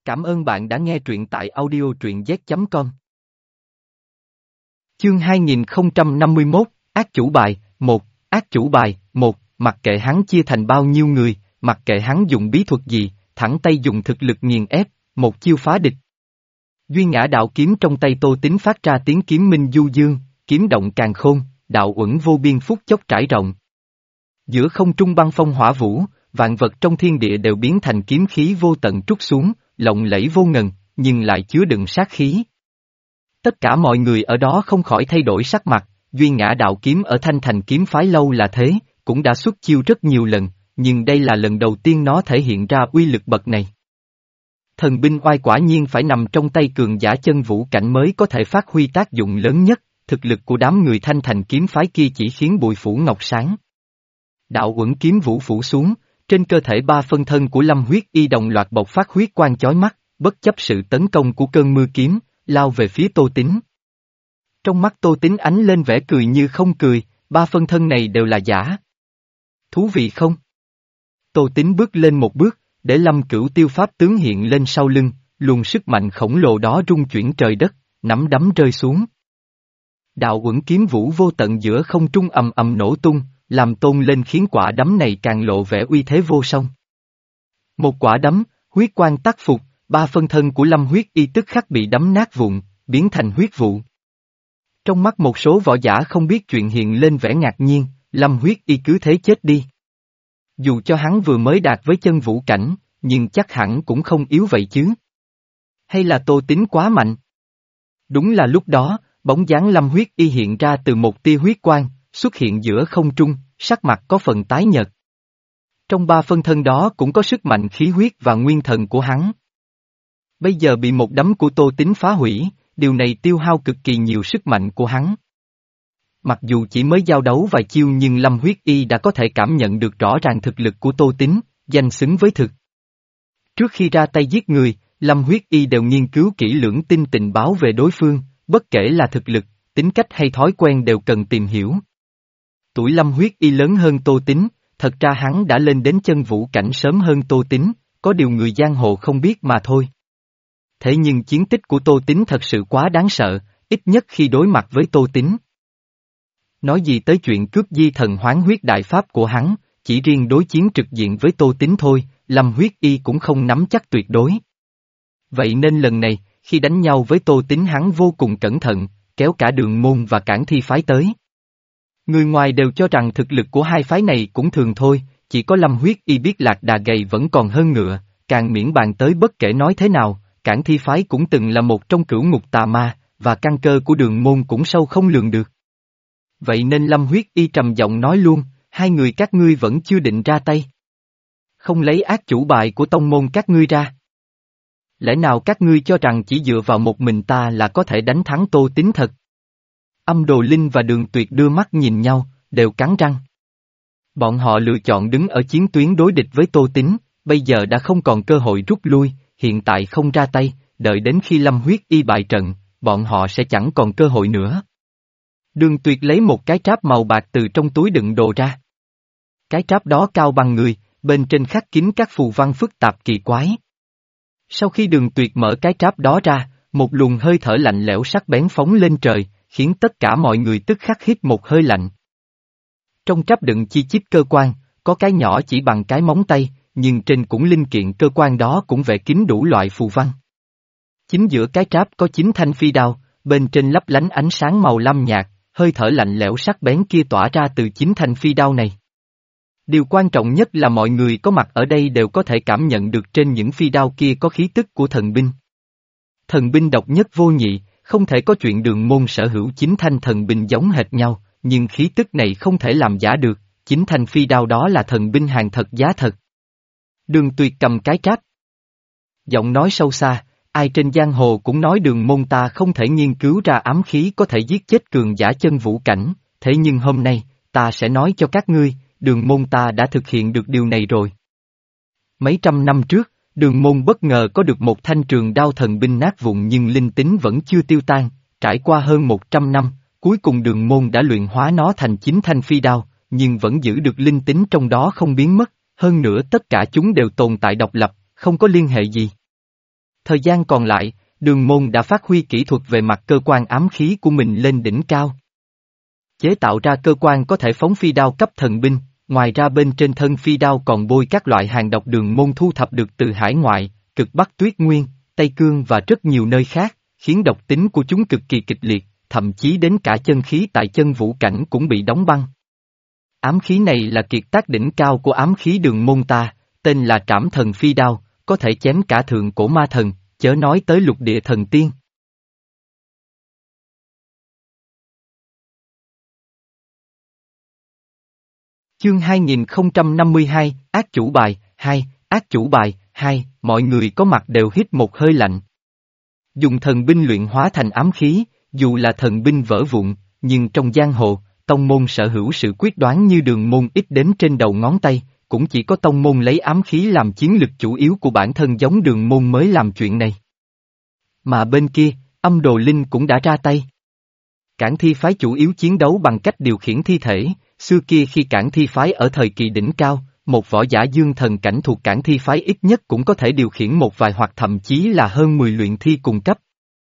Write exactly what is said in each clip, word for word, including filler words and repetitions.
Cảm ơn bạn đã nghe truyện tại audio truyện z chấm com. Chương hai nghìn không trăm năm mươi mốt, Ác chủ bài, một, Ác chủ bài, một, mặc kệ hắn chia thành bao nhiêu người, mặc kệ hắn dùng bí thuật gì, thẳng tay dùng thực lực nghiền ép, một chiêu phá địch. Duy ngã đạo kiếm trong tay Tô Tín phát ra tiếng kiếm minh du dương, kiếm động càn khôn, đạo uẩn vô biên phúc chốc trải rộng. Giữa không trung băng phong hỏa vũ, vạn vật trong thiên địa đều biến thành kiếm khí vô tận trút xuống, lộng lẫy vô ngần, nhưng lại chứa đựng sát khí. Tất cả mọi người ở đó không khỏi thay đổi sắc mặt, duy ngã đạo kiếm ở Thanh Thành kiếm phái lâu là thế, cũng đã xuất chiêu rất nhiều lần, nhưng đây là lần đầu tiên nó thể hiện ra uy lực bậc này. Thần binh oai quả nhiên phải nằm trong tay cường giả chân vũ cảnh mới có thể phát huy tác dụng lớn nhất, thực lực của đám người Thanh Thành kiếm phái kia chỉ khiến bụi phủ ngọc sáng. Đạo uẩn kiếm vũ phủ xuống, trên cơ thể ba phân thân của Lâm Huyết Y đồng loạt bộc phát huyết quang chói mắt, bất chấp sự tấn công của cơn mưa kiếm, lao về phía Tô Tín. Trong mắt Tô Tín ánh lên vẻ cười như không cười, ba phân thân này đều là giả. Thú vị không? Tô Tín bước lên một bước, để Lâm Cửu Tiêu pháp tướng hiện lên sau lưng, luồng sức mạnh khổng lồ đó rung chuyển trời đất, nắm đấm rơi xuống. Đạo uẩn kiếm vũ vô tận giữa không trung ầm ầm nổ tung, làm tôn lên khiến quả đấm này càng lộ vẻ uy thế vô song. Một quả đấm, huyết quang tác phục, ba phân thân của Lâm Huyết Y tức khắc bị đấm nát vụn, biến thành huyết vụ. Trong mắt một số võ giả không biết chuyện hiện lên vẻ ngạc nhiên, Lâm Huyết Y cứ thế chết đi. Dù cho hắn vừa mới đạt với chân vũ cảnh, nhưng chắc hẳn cũng không yếu vậy chứ. Hay là Tô Tín quá mạnh? Đúng là lúc đó, bóng dáng Lâm Huyết Y hiện ra từ một tia huyết quang, xuất hiện giữa không trung, sắc mặt có phần tái nhợt. Trong ba phân thân đó cũng có sức mạnh khí huyết và nguyên thần của hắn. Bây giờ bị một đấm của Tô Tín phá hủy, điều này tiêu hao cực kỳ nhiều sức mạnh của hắn. Mặc dù chỉ mới giao đấu vài chiêu nhưng Lâm Huyết Y đã có thể cảm nhận được rõ ràng thực lực của Tô Tín, danh xứng với thực. Trước khi ra tay giết người, Lâm Huyết Y đều nghiên cứu kỹ lưỡng tin tình báo về đối phương, bất kể là thực lực, tính cách hay thói quen đều cần tìm hiểu. Tuổi Lâm Huyết Y lớn hơn Tô Tín, thật ra hắn đã lên đến chân vũ cảnh sớm hơn Tô Tín, có điều người giang hồ không biết mà thôi. Thế nhưng chiến tích của Tô Tín thật sự quá đáng sợ, ít nhất khi đối mặt với Tô Tín. Nói gì tới chuyện cướp di thần hoán huyết đại pháp của hắn, chỉ riêng đối chiến trực diện với Tô Tín thôi, Lâm Huyết Y cũng không nắm chắc tuyệt đối. Vậy nên lần này, khi đánh nhau với Tô Tín hắn vô cùng cẩn thận, kéo cả Đường Môn và Cản Thi phái tới. Người ngoài đều cho rằng thực lực của hai phái này cũng thường thôi, chỉ có Lâm Huyết Y biết lạc đà gầy vẫn còn hơn ngựa, càng miễn bàn tới bất kể nói thế nào, Cản Thi phái cũng từng là một trong cửu ngục tà ma, và căn cơ của Đường Môn cũng sâu không lường được. Vậy nên Lâm Huyết Y trầm giọng nói luôn, hai người các ngươi vẫn chưa định ra tay. Không lấy ác chủ bài của tông môn các ngươi ra. Lẽ nào các ngươi cho rằng chỉ dựa vào một mình ta là có thể đánh thắng Tô Tín thật? Âm Đồ Linh và Đường Tuyệt đưa mắt nhìn nhau, đều cắn răng. Bọn họ lựa chọn đứng ở chiến tuyến đối địch với Tô Tín, bây giờ đã không còn cơ hội rút lui, hiện tại không ra tay, đợi đến khi Lâm Huyết Y bại trận, bọn họ sẽ chẳng còn cơ hội nữa. Đường Tuyệt lấy một cái tráp màu bạc từ trong túi đựng đồ ra. Cái tráp đó cao bằng người, bên trên khắc kín các phù văn phức tạp kỳ quái. Sau khi Đường Tuyệt mở cái tráp đó ra, một luồng hơi thở lạnh lẽo sắc bén phóng lên trời, khiến tất cả mọi người tức khắc hít một hơi lạnh. Trong tráp đựng chi chít cơ quan, có cái nhỏ chỉ bằng cái móng tay, nhưng trên cũng linh kiện cơ quan đó cũng vẽ kín đủ loại phù văn. Chính giữa cái tráp có chín thanh phi đao, bên trên lấp lánh ánh sáng màu lam nhạt, hơi thở lạnh lẽo sắc bén kia tỏa ra từ chín thanh phi đao này. Điều quan trọng nhất là mọi người có mặt ở đây đều có thể cảm nhận được trên những phi đao kia có khí tức của thần binh. Thần binh độc nhất vô nhị, không thể có chuyện Đường Môn sở hữu chín thanh thần binh giống hệt nhau, nhưng khí tức này không thể làm giả được, chín thanh phi đao đó là thần binh hàng thật giá thật. Đường Tuyệt cầm cái tráp. Giọng nói sâu xa, ai trên giang hồ cũng nói Đường Môn ta không thể nghiên cứu ra ám khí có thể giết chết cường giả chân vũ cảnh, thế nhưng hôm nay, ta sẽ nói cho các ngươi, Đường Môn ta đã thực hiện được điều này rồi. Mấy trăm năm trước, Đường Môn bất ngờ có được một thanh trường đao thần binh nát vụn nhưng linh tính vẫn chưa tiêu tan, trải qua hơn một trăm năm, cuối cùng Đường Môn đã luyện hóa nó thành chín thanh phi đao, nhưng vẫn giữ được linh tính trong đó không biến mất, hơn nữa tất cả chúng đều tồn tại độc lập, không có liên hệ gì. Thời gian còn lại, Đường Môn đã phát huy kỹ thuật về mặt cơ quan ám khí của mình lên đỉnh cao. Chế tạo ra cơ quan có thể phóng phi đao cấp thần binh, ngoài ra bên trên thân phi đao còn bôi các loại hàng độc Đường Môn thu thập được từ hải ngoại, cực Bắc Tuyết Nguyên, Tây Cương và rất nhiều nơi khác, khiến độc tính của chúng cực kỳ kịch liệt, thậm chí đến cả chân khí tại chân vũ cảnh cũng bị đóng băng. Ám khí này là kiệt tác đỉnh cao của ám khí Đường Môn ta, tên là Trảm Thần Phi Đao, có thể chém cả thượng cổ ma thần, chớ nói tới lục địa thần tiên. Chương hai nghìn không trăm năm mươi hai, Ác Chủ Bài, hai, Ác Chủ Bài, hai, mọi người có mặt đều hít một hơi lạnh. Dùng thần binh luyện hóa thành ám khí, dù là thần binh vỡ vụn, nhưng trong giang hồ, tông môn sở hữu sự quyết đoán như Đường Môn ít đến trên đầu ngón tay, cũng chỉ có tông môn lấy ám khí làm chiến lực chủ yếu của bản thân giống Đường Môn mới làm chuyện này. Mà bên kia, Âm Đồ Linh cũng đã ra tay. Cảng Thi phái chủ yếu chiến đấu bằng cách điều khiển thi thể, xưa kia khi Cảng Thi phái ở thời kỳ đỉnh cao, một võ giả dương thần cảnh thuộc Cảng Thi phái ít nhất cũng có thể điều khiển một vài hoặc thậm chí là hơn mười luyện thi cùng cấp.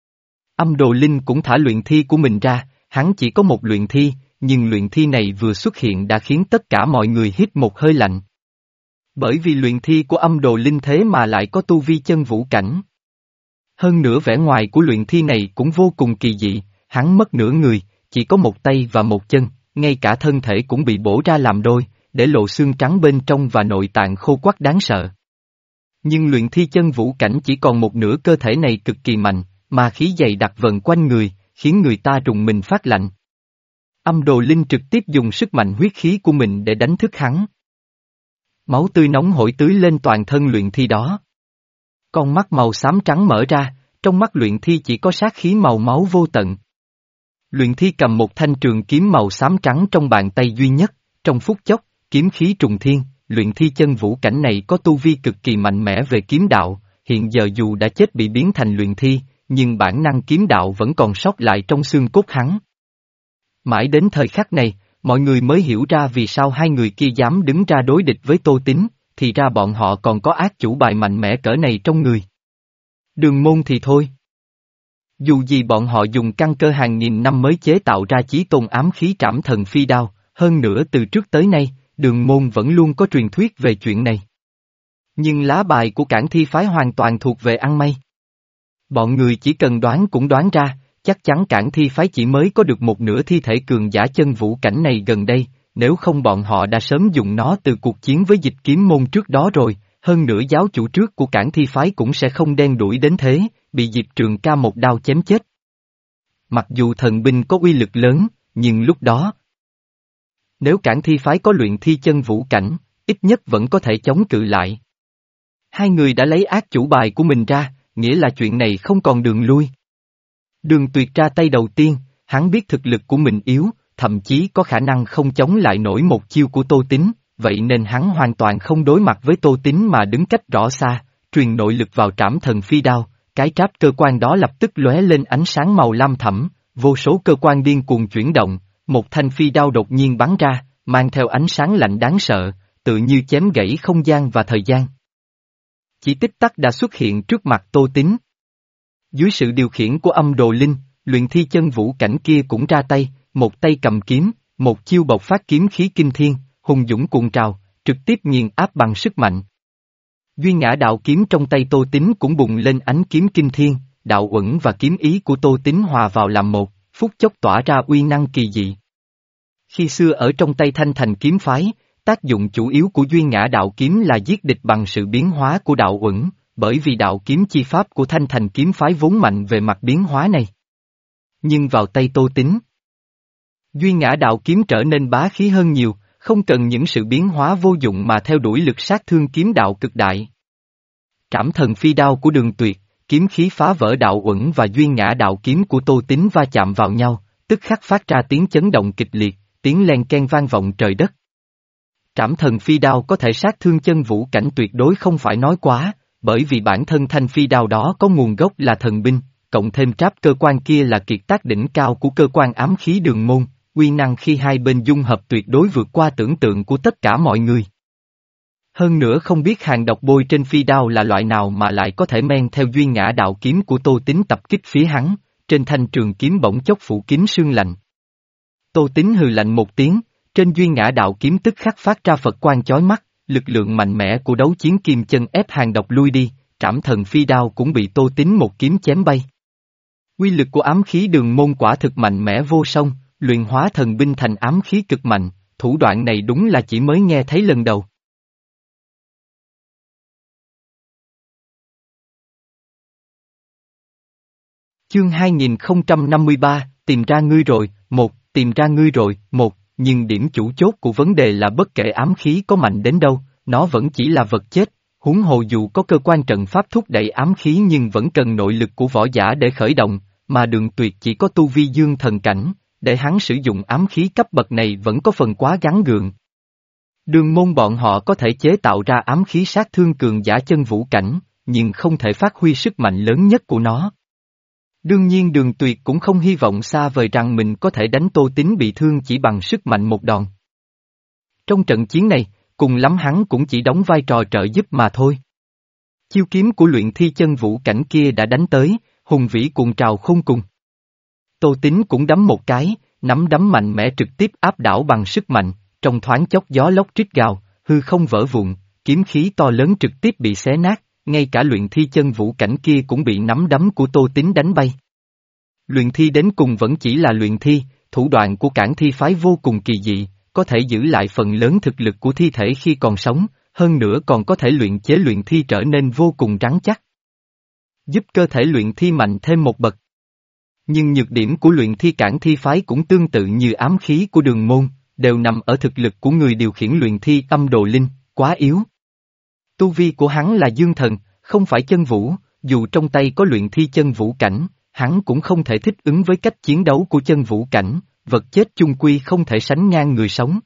Âm Đồ Linh cũng thả luyện thi của mình ra, hắn chỉ có một luyện thi, nhưng luyện thi này vừa xuất hiện đã khiến tất cả mọi người hít một hơi lạnh. Bởi vì luyện thi của Âm Đồ Linh thế mà lại có tu vi chân vũ cảnh. Hơn nữa vẻ ngoài của luyện thi này cũng vô cùng kỳ dị, hắn mất nửa người, chỉ có một tay và một chân, ngay cả thân thể cũng bị bổ ra làm đôi, để lộ xương trắng bên trong và nội tạng khô quắt đáng sợ. Nhưng luyện thi chân vũ cảnh chỉ còn một nửa cơ thể này cực kỳ mạnh, mà khí dày đặc vần quanh người, khiến người ta rùng mình phát lạnh. Âm Đồ Linh trực tiếp dùng sức mạnh huyết khí của mình để đánh thức hắn. Máu tươi nóng hổi tưới lên toàn thân luyện thi đó. Con mắt màu xám trắng mở ra, trong mắt luyện thi chỉ có sát khí màu máu vô tận. Luyện thi cầm một thanh trường kiếm màu xám trắng trong bàn tay duy nhất, trong phút chốc, kiếm khí trùng thiên, luyện thi chân vũ cảnh này có tu vi cực kỳ mạnh mẽ về kiếm đạo, hiện giờ dù đã chết bị biến thành luyện thi, nhưng bản năng kiếm đạo vẫn còn sót lại trong xương cốt hắn. Mãi đến thời khắc này, mọi người mới hiểu ra vì sao hai người kia dám đứng ra đối địch với Tô Tín, thì ra bọn họ còn có ác chủ bài mạnh mẽ cỡ này trong người. Đường Môn thì thôi. Dù gì bọn họ dùng căn cơ hàng nghìn năm mới chế tạo ra chí tôn ám khí Trảm Thần Phi Đao, hơn nữa từ trước tới nay, Đường Môn vẫn luôn có truyền thuyết về chuyện này. Nhưng lá bài của Cảng Thi phái hoàn toàn thuộc về ăn may. Bọn người chỉ cần đoán cũng đoán ra, chắc chắn Cảng Thi phái chỉ mới có được một nửa thi thể cường giả chân vũ cảnh này gần đây, nếu không bọn họ đã sớm dùng nó từ cuộc chiến với Dịch Kiếm môn trước đó rồi, hơn nữa giáo chủ trước của Cảng Thi phái cũng sẽ không đen đuổi đến thế, bị Diệp Trường Ca một đao chém chết. Mặc dù thần binh có uy lực lớn, nhưng lúc đó, nếu Cảng Thi phái có luyện thi chân vũ cảnh, ít nhất vẫn có thể chống cự lại. Hai người đã lấy ác chủ bài của mình ra, nghĩa là chuyện này không còn đường lui. Đường Tuyệt ra tay đầu tiên, hắn biết thực lực của mình yếu, thậm chí có khả năng không chống lại nổi một chiêu của Tô Tín, vậy nên hắn hoàn toàn không đối mặt với Tô Tín mà đứng cách rõ xa, truyền nội lực vào Trảm Thần Phi Đao, cái tráp cơ quan đó lập tức lóe lên ánh sáng màu lam thẫm, vô số cơ quan điên cuồng chuyển động, một thanh phi đao đột nhiên bắn ra, mang theo ánh sáng lạnh đáng sợ, tự như chém gãy không gian và thời gian. Chỉ tích tắc đã xuất hiện trước mặt Tô Tín. Dưới sự điều khiển của Âm Đồ Linh, luyện thi chân vũ cảnh kia cũng ra tay, một tay cầm kiếm, một chiêu bộc phát kiếm khí kinh thiên, hùng dũng cuồng trào, trực tiếp nghiền áp bằng sức mạnh. Duy Ngã Đạo Kiếm trong tay Tô Tín cũng bùng lên ánh kiếm kinh thiên, đạo uẩn và kiếm ý của Tô Tín hòa vào làm một, phút chốc tỏa ra uy năng kỳ dị. Khi xưa ở trong tay Thanh Thành kiếm phái, tác dụng chủ yếu của Duy Ngã Đạo Kiếm là giết địch bằng sự biến hóa của đạo uẩn, bởi vì đạo kiếm chi pháp của Thanh Thành kiếm phái vốn mạnh về mặt biến hóa này. Nhưng vào tay Tô Tín, Duy Ngã Đạo Kiếm trở nên bá khí hơn nhiều, không cần những sự biến hóa vô dụng mà theo đuổi lực sát thương kiếm đạo cực đại. Trảm Thần Phi Đao của Đường Tuyệt, kiếm khí phá vỡ đạo uẩn và Duy Ngã Đạo Kiếm của Tô Tín va chạm vào nhau, tức khắc phát ra tiếng chấn động kịch liệt, tiếng len ken vang vọng trời đất. Trảm Thần Phi Đao có thể sát thương chân vũ cảnh tuyệt đối không phải nói quá, bởi vì bản thân thanh phi đao đó có nguồn gốc là thần binh, cộng thêm tráp cơ quan kia là kiệt tác đỉnh cao của cơ quan ám khí Đường Môn, uy năng khi hai bên dung hợp tuyệt đối vượt qua tưởng tượng của tất cả mọi người. Hơn nữa không biết hàng độc bôi trên phi đao là loại nào mà lại có thể men theo duy ngã đạo kiếm của Tô Tín tập kích phía hắn, trên thanh trường kiếm bỗng chốc phủ kín sương lạnh. Tô Tín hừ lạnh một tiếng, trên duy ngã đạo kiếm tức khắc phát ra Phật quang chói mắt, lực lượng mạnh mẽ của đấu chiến kim chân ép hàng độc lui đi, trảm thần phi đao cũng bị Tô Tín một kiếm chém bay. Uy lực của ám khí đường môn quả thực mạnh mẽ vô song, luyện hóa thần binh thành ám khí cực mạnh, thủ đoạn này đúng là chỉ mới nghe thấy lần đầu. Chương hai nghìn không trăm năm mươi ba, tìm ra ngươi rồi, một, tìm ra ngươi rồi, một, nhưng điểm chủ chốt của vấn đề là bất kể ám khí có mạnh đến đâu, nó vẫn chỉ là vật chết, huống hồ dù có cơ quan trận pháp thúc đẩy ám khí nhưng vẫn cần nội lực của võ giả để khởi động, mà Đường Tuyệt chỉ có tu vi dương thần cảnh, để hắn sử dụng ám khí cấp bậc này vẫn có phần quá gắng gượng. Đường môn bọn họ có thể chế tạo ra ám khí sát thương cường giả chân vũ cảnh, nhưng không thể phát huy sức mạnh lớn nhất của nó. Đương nhiên Đường Tuyệt cũng không hy vọng xa vời rằng mình có thể đánh Tô Tín bị thương chỉ bằng sức mạnh một đòn. Trong trận chiến này, cùng lắm hắn cũng chỉ đóng vai trò trợ giúp mà thôi. Chiêu kiếm của luyện thi chân vũ cảnh kia đã đánh tới, hùng vĩ cuồng trào khôn cùng. Tô Tín cũng đấm một cái, nắm đấm mạnh mẽ trực tiếp áp đảo bằng sức mạnh, trong thoáng chốc gió lốc rít gào, hư không vỡ vụn, kiếm khí to lớn trực tiếp bị xé nát, ngay cả luyện thi chân vũ cảnh kia cũng bị nắm đấm của Tô Tín đánh bay. Luyện thi đến cùng vẫn chỉ là luyện thi, thủ đoạn của cản thi phái vô cùng kỳ dị, có thể giữ lại phần lớn thực lực của thi thể khi còn sống, hơn nữa còn có thể luyện chế luyện thi trở nên vô cùng rắn chắc, giúp cơ thể luyện thi mạnh thêm một bậc. Nhưng nhược điểm của luyện thi cản thi phái cũng tương tự như ám khí của Đường môn, đều nằm ở thực lực của người điều khiển luyện thi âm đồ linh, quá yếu. Tu vi của hắn là dương thần, không phải chân vũ, dù trong tay có luyện thi chân vũ cảnh, hắn cũng không thể thích ứng với cách chiến đấu của chân vũ cảnh, vật chết chung quy không thể sánh ngang người sống.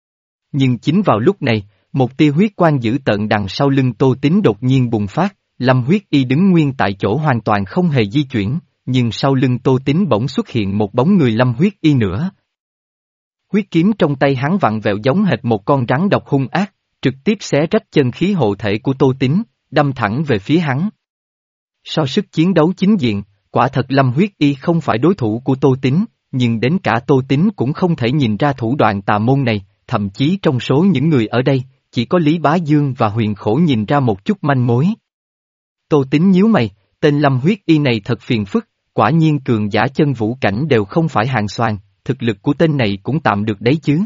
Nhưng chính vào lúc này, một tia huyết quang dữ tợn đằng sau lưng Tô Tín đột nhiên bùng phát, Lâm Huyết Y đứng nguyên tại chỗ hoàn toàn không hề di chuyển, nhưng sau lưng Tô Tín bỗng xuất hiện một bóng người Lâm Huyết Y nữa. Huyết kiếm trong tay hắn vặn vẹo giống hệt một con rắn độc hung ác, trực tiếp xé rách chân khí hộ thể của Tô Tín, đâm thẳng về phía hắn. So sức chiến đấu chính diện, quả thật Lâm Huyết Y không phải đối thủ của Tô Tín, nhưng đến cả Tô Tín cũng không thể nhìn ra thủ đoạn tà môn này, thậm chí trong số những người ở đây, chỉ có Lý Bá Dương và Huyền Khổ nhìn ra một chút manh mối. Tô Tín nhíu mày, tên Lâm Huyết Y này thật phiền phức, quả nhiên cường giả chân vũ cảnh đều không phải hạng soàn, thực lực của tên này cũng tạm được đấy chứ.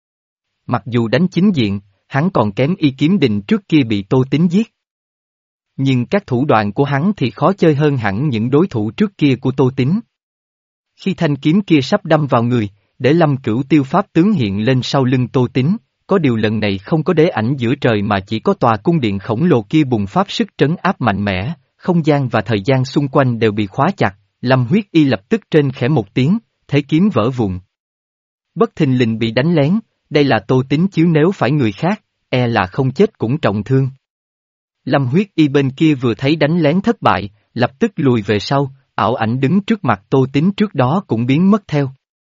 Mặc dù đánh chính diện, hắn còn kém Y Kiếm Định trước kia bị Tô Tín giết. Nhưng các thủ đoạn của hắn thì khó chơi hơn hẳn những đối thủ trước kia của Tô Tín. Khi thanh kiếm kia sắp đâm vào người, để Lâm Cửu Tiêu pháp tướng hiện lên sau lưng Tô Tín, có điều lần này không có đế ảnh giữa trời mà chỉ có tòa cung điện khổng lồ kia bùng phát sức trấn áp mạnh mẽ, không gian và thời gian xung quanh đều bị khóa chặt, Lâm Huyết Y lập tức trên khẽ một tiếng, thế kiếm vỡ vụn. Bất thình lình bị đánh lén, đây là Tô Tín chứ nếu phải người khác, e là không chết cũng trọng thương. Lâm Huyết Y bên kia vừa thấy đánh lén thất bại, lập tức lùi về sau, ảo ảnh đứng trước mặt Tô Tín trước đó cũng biến mất theo.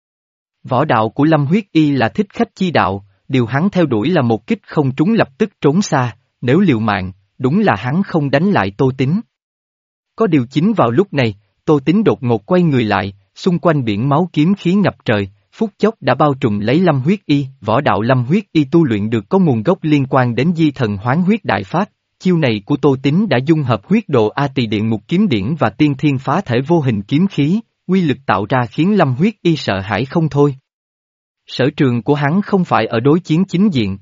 Võ đạo của Lâm Huyết Y là thích khách chi đạo, điều hắn theo đuổi là một kích không trúng lập tức trốn xa, nếu liều mạng, đúng là hắn không đánh lại Tô Tín. Có điều chính vào lúc này, Tô Tín đột ngột quay người lại, xung quanh biển máu kiếm khí ngập trời, phút chốc đã bao trùm lấy Lâm Huyết Y, võ đạo Lâm Huyết Y tu luyện được có nguồn gốc liên quan đến di thần hoán huyết đại pháp, chiêu này của Tô Tín đã dung hợp huyết độ A Tỳ Điện Ngục Kiếm Điển và tiên thiên phá thể vô hình kiếm khí, uy lực tạo ra khiến Lâm Huyết Y sợ hãi không thôi. Sở trường của hắn không phải ở đối chiến chính diện.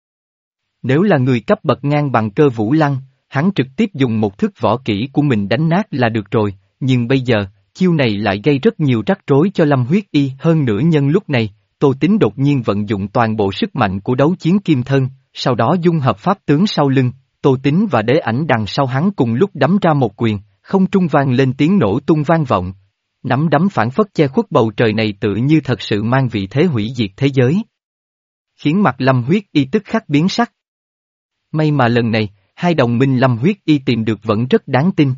Nếu là người cấp bậc ngang bằng Cơ Vũ Lăng, hắn trực tiếp dùng một thức võ kỹ của mình đánh nát là được rồi, nhưng bây giờ, chiêu này lại gây rất nhiều rắc rối cho Lâm Huyết Y. Hơn nữa nhân lúc này, Tô Tín đột nhiên vận dụng toàn bộ sức mạnh của đấu chiến kim thân, sau đó dung hợp pháp tướng sau lưng, Tô Tín và đế ảnh đằng sau hắn cùng lúc đấm ra một quyền, không trung vang lên tiếng nổ tung vang vọng. Nắm đấm phản phất che khuất bầu trời này tự như thật sự mang vị thế hủy diệt thế giới. Khiến mặt Lâm Huyết Y tức khắc biến sắc. May mà lần này, hai đồng minh Lâm Huyết Y tìm được vẫn rất đáng tin.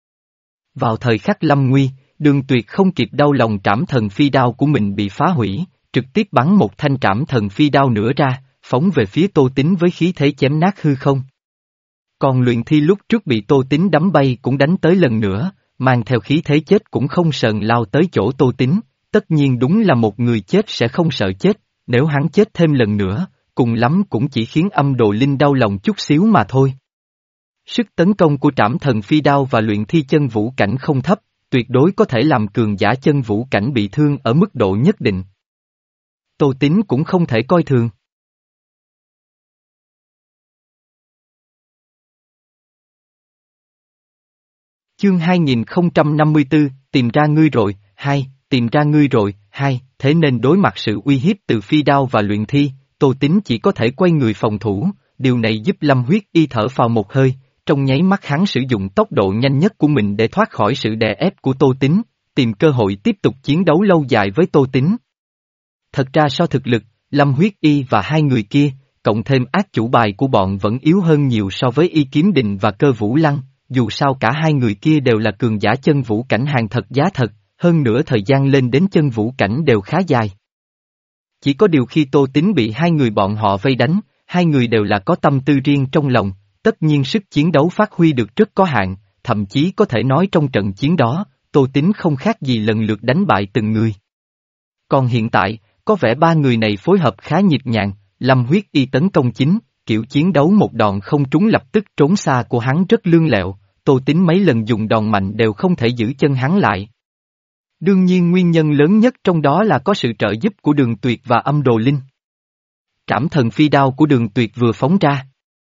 Vào thời khắc lâm nguy, Đường Tuyệt không kịp đau lòng trảm thần phi đao của mình bị phá hủy, trực tiếp bắn một thanh trảm thần phi đao nữa ra, phóng về phía Tô Tín với khí thế chém nát hư không. Còn luyện thi lúc trước bị Tô Tín đấm bay cũng đánh tới lần nữa, mang theo khí thế chết cũng không sờn lao tới chỗ Tô Tín, tất nhiên đúng là một người chết sẽ không sợ chết, nếu hắn chết thêm lần nữa, cùng lắm cũng chỉ khiến âm đồ linh đau lòng chút xíu mà thôi. Sức tấn công của trảm thần phi đao và luyện thi chân vũ cảnh không thấp, tuyệt đối có thể làm cường giả chân vũ cảnh bị thương ở mức độ nhất định. Tô Tín cũng không thể coi thường. Chương hai nghìn không trăm năm mươi tư, tìm ra ngươi rồi, hai, tìm ra ngươi rồi, hai, thế nên đối mặt sự uy hiếp từ phi đao và luyện thi, Tô Tín chỉ có thể quay người phòng thủ, điều này giúp Lâm Huyết Y thở phào một hơi, trong nháy mắt hắn sử dụng tốc độ nhanh nhất của mình để thoát khỏi sự đè ép của Tô Tín, tìm cơ hội tiếp tục chiến đấu lâu dài với Tô Tín. Thật ra so thực lực, Lâm Huyết Y và hai người kia, cộng thêm ác chủ bài của bọn vẫn yếu hơn nhiều so với Y Kiếm Định và Cơ Vũ Lăng, dù sao cả hai người kia đều là cường giả chân vũ cảnh hàng thật giá thật, hơn nữa thời gian lên đến chân vũ cảnh đều khá dài. Chỉ có điều khi Tô Tín bị hai người bọn họ vây đánh, hai người đều là có tâm tư riêng trong lòng, tất nhiên sức chiến đấu phát huy được rất có hạn, thậm chí có thể nói trong trận chiến đó, Tô Tín không khác gì lần lượt đánh bại từng người. Còn hiện tại, có vẻ ba người này phối hợp khá nhịp nhàng, Lâm Huyết Y tấn công chính, kiểu chiến đấu một đòn không trúng lập tức trốn xa của hắn rất lương lẹo, Tô Tín mấy lần dùng đòn mạnh đều không thể giữ chân hắn lại. Đương nhiên nguyên nhân lớn nhất trong đó là có sự trợ giúp của Đường Tuyệt và Âm Đồ Linh. Trảm thần phi đao của Đường Tuyệt vừa phóng ra.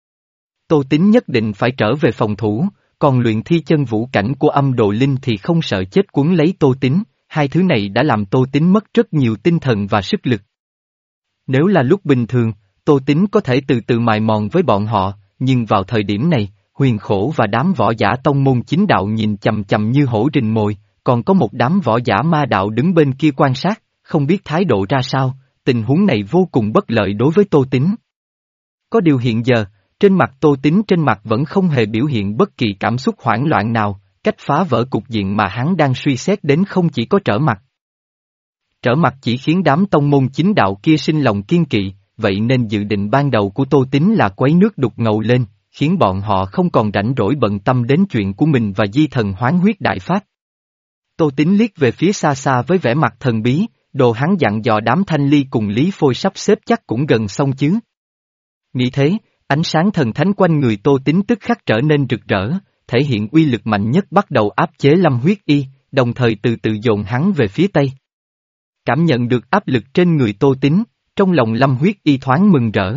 Tô Tín nhất định phải trở về phòng thủ, còn luyện thi chân vũ cảnh của Âm Đồ Linh thì không sợ chết cuốn lấy Tô Tín, hai thứ này đã làm Tô Tín mất rất nhiều tinh thần và sức lực. Nếu là lúc bình thường, Tô Tín có thể từ từ mài mòn với bọn họ, nhưng vào thời điểm này, Huyền Khổ và đám võ giả tông môn chính đạo nhìn chằm chằm như hổ rình mồi, còn có một đám võ giả ma đạo đứng bên kia quan sát, không biết thái độ ra sao, tình huống này vô cùng bất lợi đối với Tô Tín. Có điều hiện giờ, trên mặt Tô Tín trên mặt vẫn không hề biểu hiện bất kỳ cảm xúc hoảng loạn nào, cách phá vỡ cục diện mà hắn đang suy xét đến không chỉ có trở mặt. Trở mặt chỉ khiến đám tông môn chính đạo kia sinh lòng kiên kỵ, vậy nên dự định ban đầu của Tô Tín là quấy nước đục ngầu lên, khiến bọn họ không còn rảnh rỗi bận tâm đến chuyện của mình và di thần hoán huyết đại pháp. Tô Tín liếc về phía xa xa với vẻ mặt thần bí, đồ hắn dặn dò đám Thanh Ly cùng Lý Phôi sắp xếp chắc cũng gần xong chứ. Nghĩ thế, ánh sáng thần thánh quanh người Tô Tín tức khắc trở nên rực rỡ, thể hiện uy lực mạnh nhất bắt đầu áp chế Lâm Huyết Y, đồng thời từ từ dồn hắn về phía Tây. Cảm nhận được áp lực trên người Tô Tín, trong lòng Lâm Huyết Y thoáng mừng rỡ.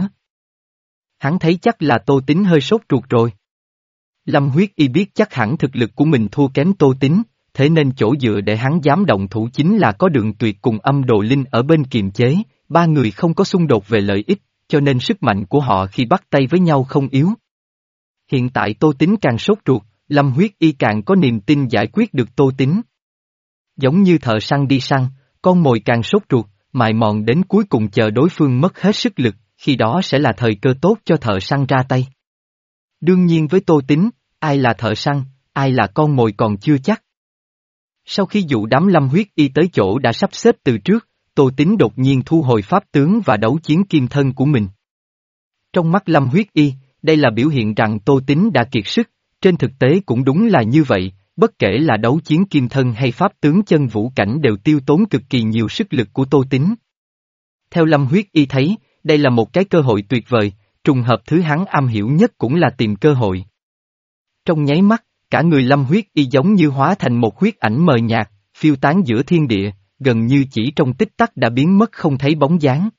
Hắn thấy chắc là Tô Tín hơi sốt ruột rồi. Lâm Huyết Y biết chắc hẳn thực lực của mình thua kém Tô Tín, thế nên chỗ dựa để hắn dám động thủ chính là có Đường Tuyệt cùng Âm Đồ Linh ở bên kiềm chế, ba người không có xung đột về lợi ích, cho nên sức mạnh của họ khi bắt tay với nhau không yếu. Hiện tại Tô Tín càng sốt ruột, Lâm Huyết Y càng có niềm tin giải quyết được Tô Tín. Giống như thợ săn đi săn, con mồi càng sốt ruột, mài mòn đến cuối cùng chờ đối phương mất hết sức lực, khi đó sẽ là thời cơ tốt cho thợ săn ra tay. Đương nhiên với Tô Tín, ai là thợ săn, ai là con mồi còn chưa chắc. Sau khi dụ đám Lâm Huyết Y tới chỗ đã sắp xếp từ trước, Tô Tín đột nhiên thu hồi pháp tướng và đấu chiến kim thân của mình. Trong mắt Lâm Huyết Y, đây là biểu hiện rằng Tô Tín đã kiệt sức, trên thực tế cũng đúng là như vậy, bất kể là đấu chiến kim thân hay pháp tướng chân vũ cảnh đều tiêu tốn cực kỳ nhiều sức lực của Tô Tín. Theo Lâm Huyết Y thấy, đây là một cái cơ hội tuyệt vời, trùng hợp thứ hắn am hiểu nhất cũng là tìm cơ hội. Trong nháy mắt, cả người Lâm Huyết Y giống như hóa thành một huyết ảnh mờ nhạt, phiêu tán giữa thiên địa, gần như chỉ trong tích tắc đã biến mất không thấy bóng dáng.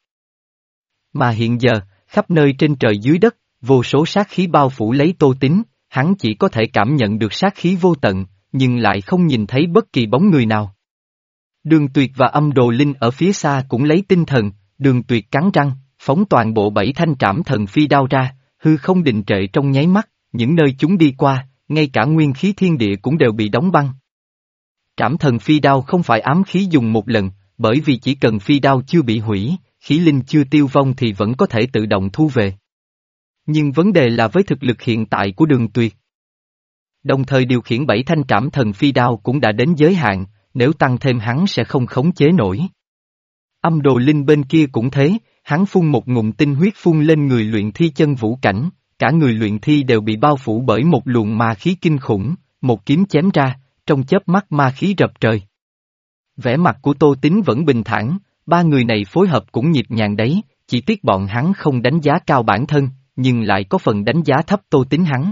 Mà hiện giờ, khắp nơi trên trời dưới đất, vô số sát khí bao phủ lấy Tô Tín, hắn chỉ có thể cảm nhận được sát khí vô tận, nhưng lại không nhìn thấy bất kỳ bóng người nào. Đường Tuyệt và Âm Đồ Linh ở phía xa cũng lấy tinh thần, Đường Tuyệt cắn răng, phóng toàn bộ bảy thanh trảm thần phi đao ra, hư không đình trệ trong nháy mắt, những nơi chúng đi qua, ngay cả nguyên khí thiên địa cũng đều bị đóng băng. Trảm thần phi đao không phải ám khí dùng một lần, bởi vì chỉ cần phi đao chưa bị hủy, khí linh chưa tiêu vong thì vẫn có thể tự động thu về. Nhưng vấn đề là với thực lực hiện tại của Đường Tuyệt. Đồng thời điều khiển bảy thanh trảm thần phi đao cũng đã đến giới hạn, nếu tăng thêm hắn sẽ không khống chế nổi. Âm đồ linh bên kia cũng thế, hắn phun một ngụm tinh huyết phun lên người luyện thi chân vũ cảnh, cả người luyện thi đều bị bao phủ bởi một luồng ma khí kinh khủng, một kiếm chém ra, trong chớp mắt ma khí rập trời. Vẻ mặt của Tô Tín vẫn bình thản, ba người này phối hợp cũng nhịp nhàng đấy, chỉ tiếc bọn hắn không đánh giá cao bản thân, nhưng lại có phần đánh giá thấp Tô Tín hắn.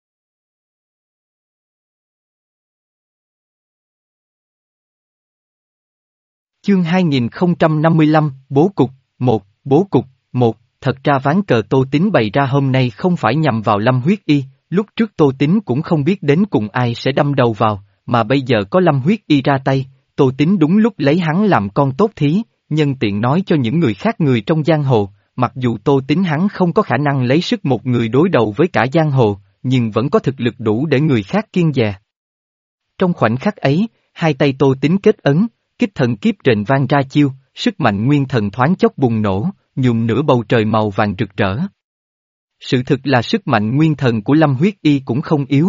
Chương hai nghìn không trăm năm mươi lăm, Bố Cục, một, Bố Cục, một, thật ra ván cờ Tô Tín bày ra hôm nay không phải nhằm vào Lâm Huyết Y, lúc trước Tô Tín cũng không biết đến cùng ai sẽ đâm đầu vào, mà bây giờ có Lâm Huyết Y ra tay, Tô Tín đúng lúc lấy hắn làm con tốt thí, nhân tiện nói cho những người khác người trong giang hồ, mặc dù Tô Tín hắn không có khả năng lấy sức một người đối đầu với cả giang hồ, nhưng vẫn có thực lực đủ để người khác kiêng dè. Trong khoảnh khắc ấy, hai tay Tô Tín kết ấn, kích thần kiếp rền vang ra chiêu, sức mạnh nguyên thần thoáng chốc bùng nổ, nhuộm nửa bầu trời màu vàng rực rỡ. Sự thực là sức mạnh nguyên thần của Lâm Huyết Y cũng không yếu.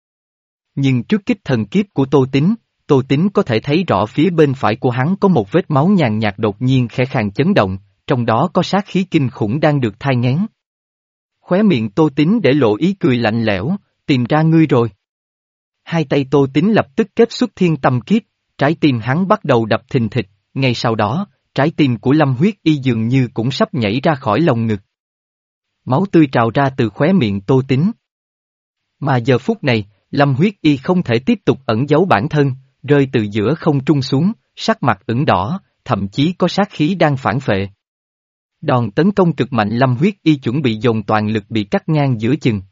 Nhưng trước kích thần kiếp của Tô Tín, Tô Tín có thể thấy rõ phía bên phải của hắn có một vết máu nhàn nhạt đột nhiên khẽ khàng chấn động, trong đó có sát khí kinh khủng đang được thai nghén. Khóe miệng Tô Tín để lộ ý cười lạnh lẽo, tìm ra ngươi rồi. Hai tay Tô Tín lập tức kết xuất thiên tâm kiếp, trái tim hắn bắt đầu đập thình thịch, ngay sau đó, trái tim của Lâm Huyết Y dường như cũng sắp nhảy ra khỏi lồng ngực. Máu tươi trào ra từ khóe miệng Tô Tín. Mà giờ phút này, Lâm Huyết Y không thể tiếp tục ẩn giấu bản thân, rơi từ giữa không trung xuống, sắc mặt ửng đỏ, thậm chí có sát khí đang phản phệ. Đòn tấn công cực mạnh Lâm Huyết Y chuẩn bị dồn toàn lực bị cắt ngang giữa chừng.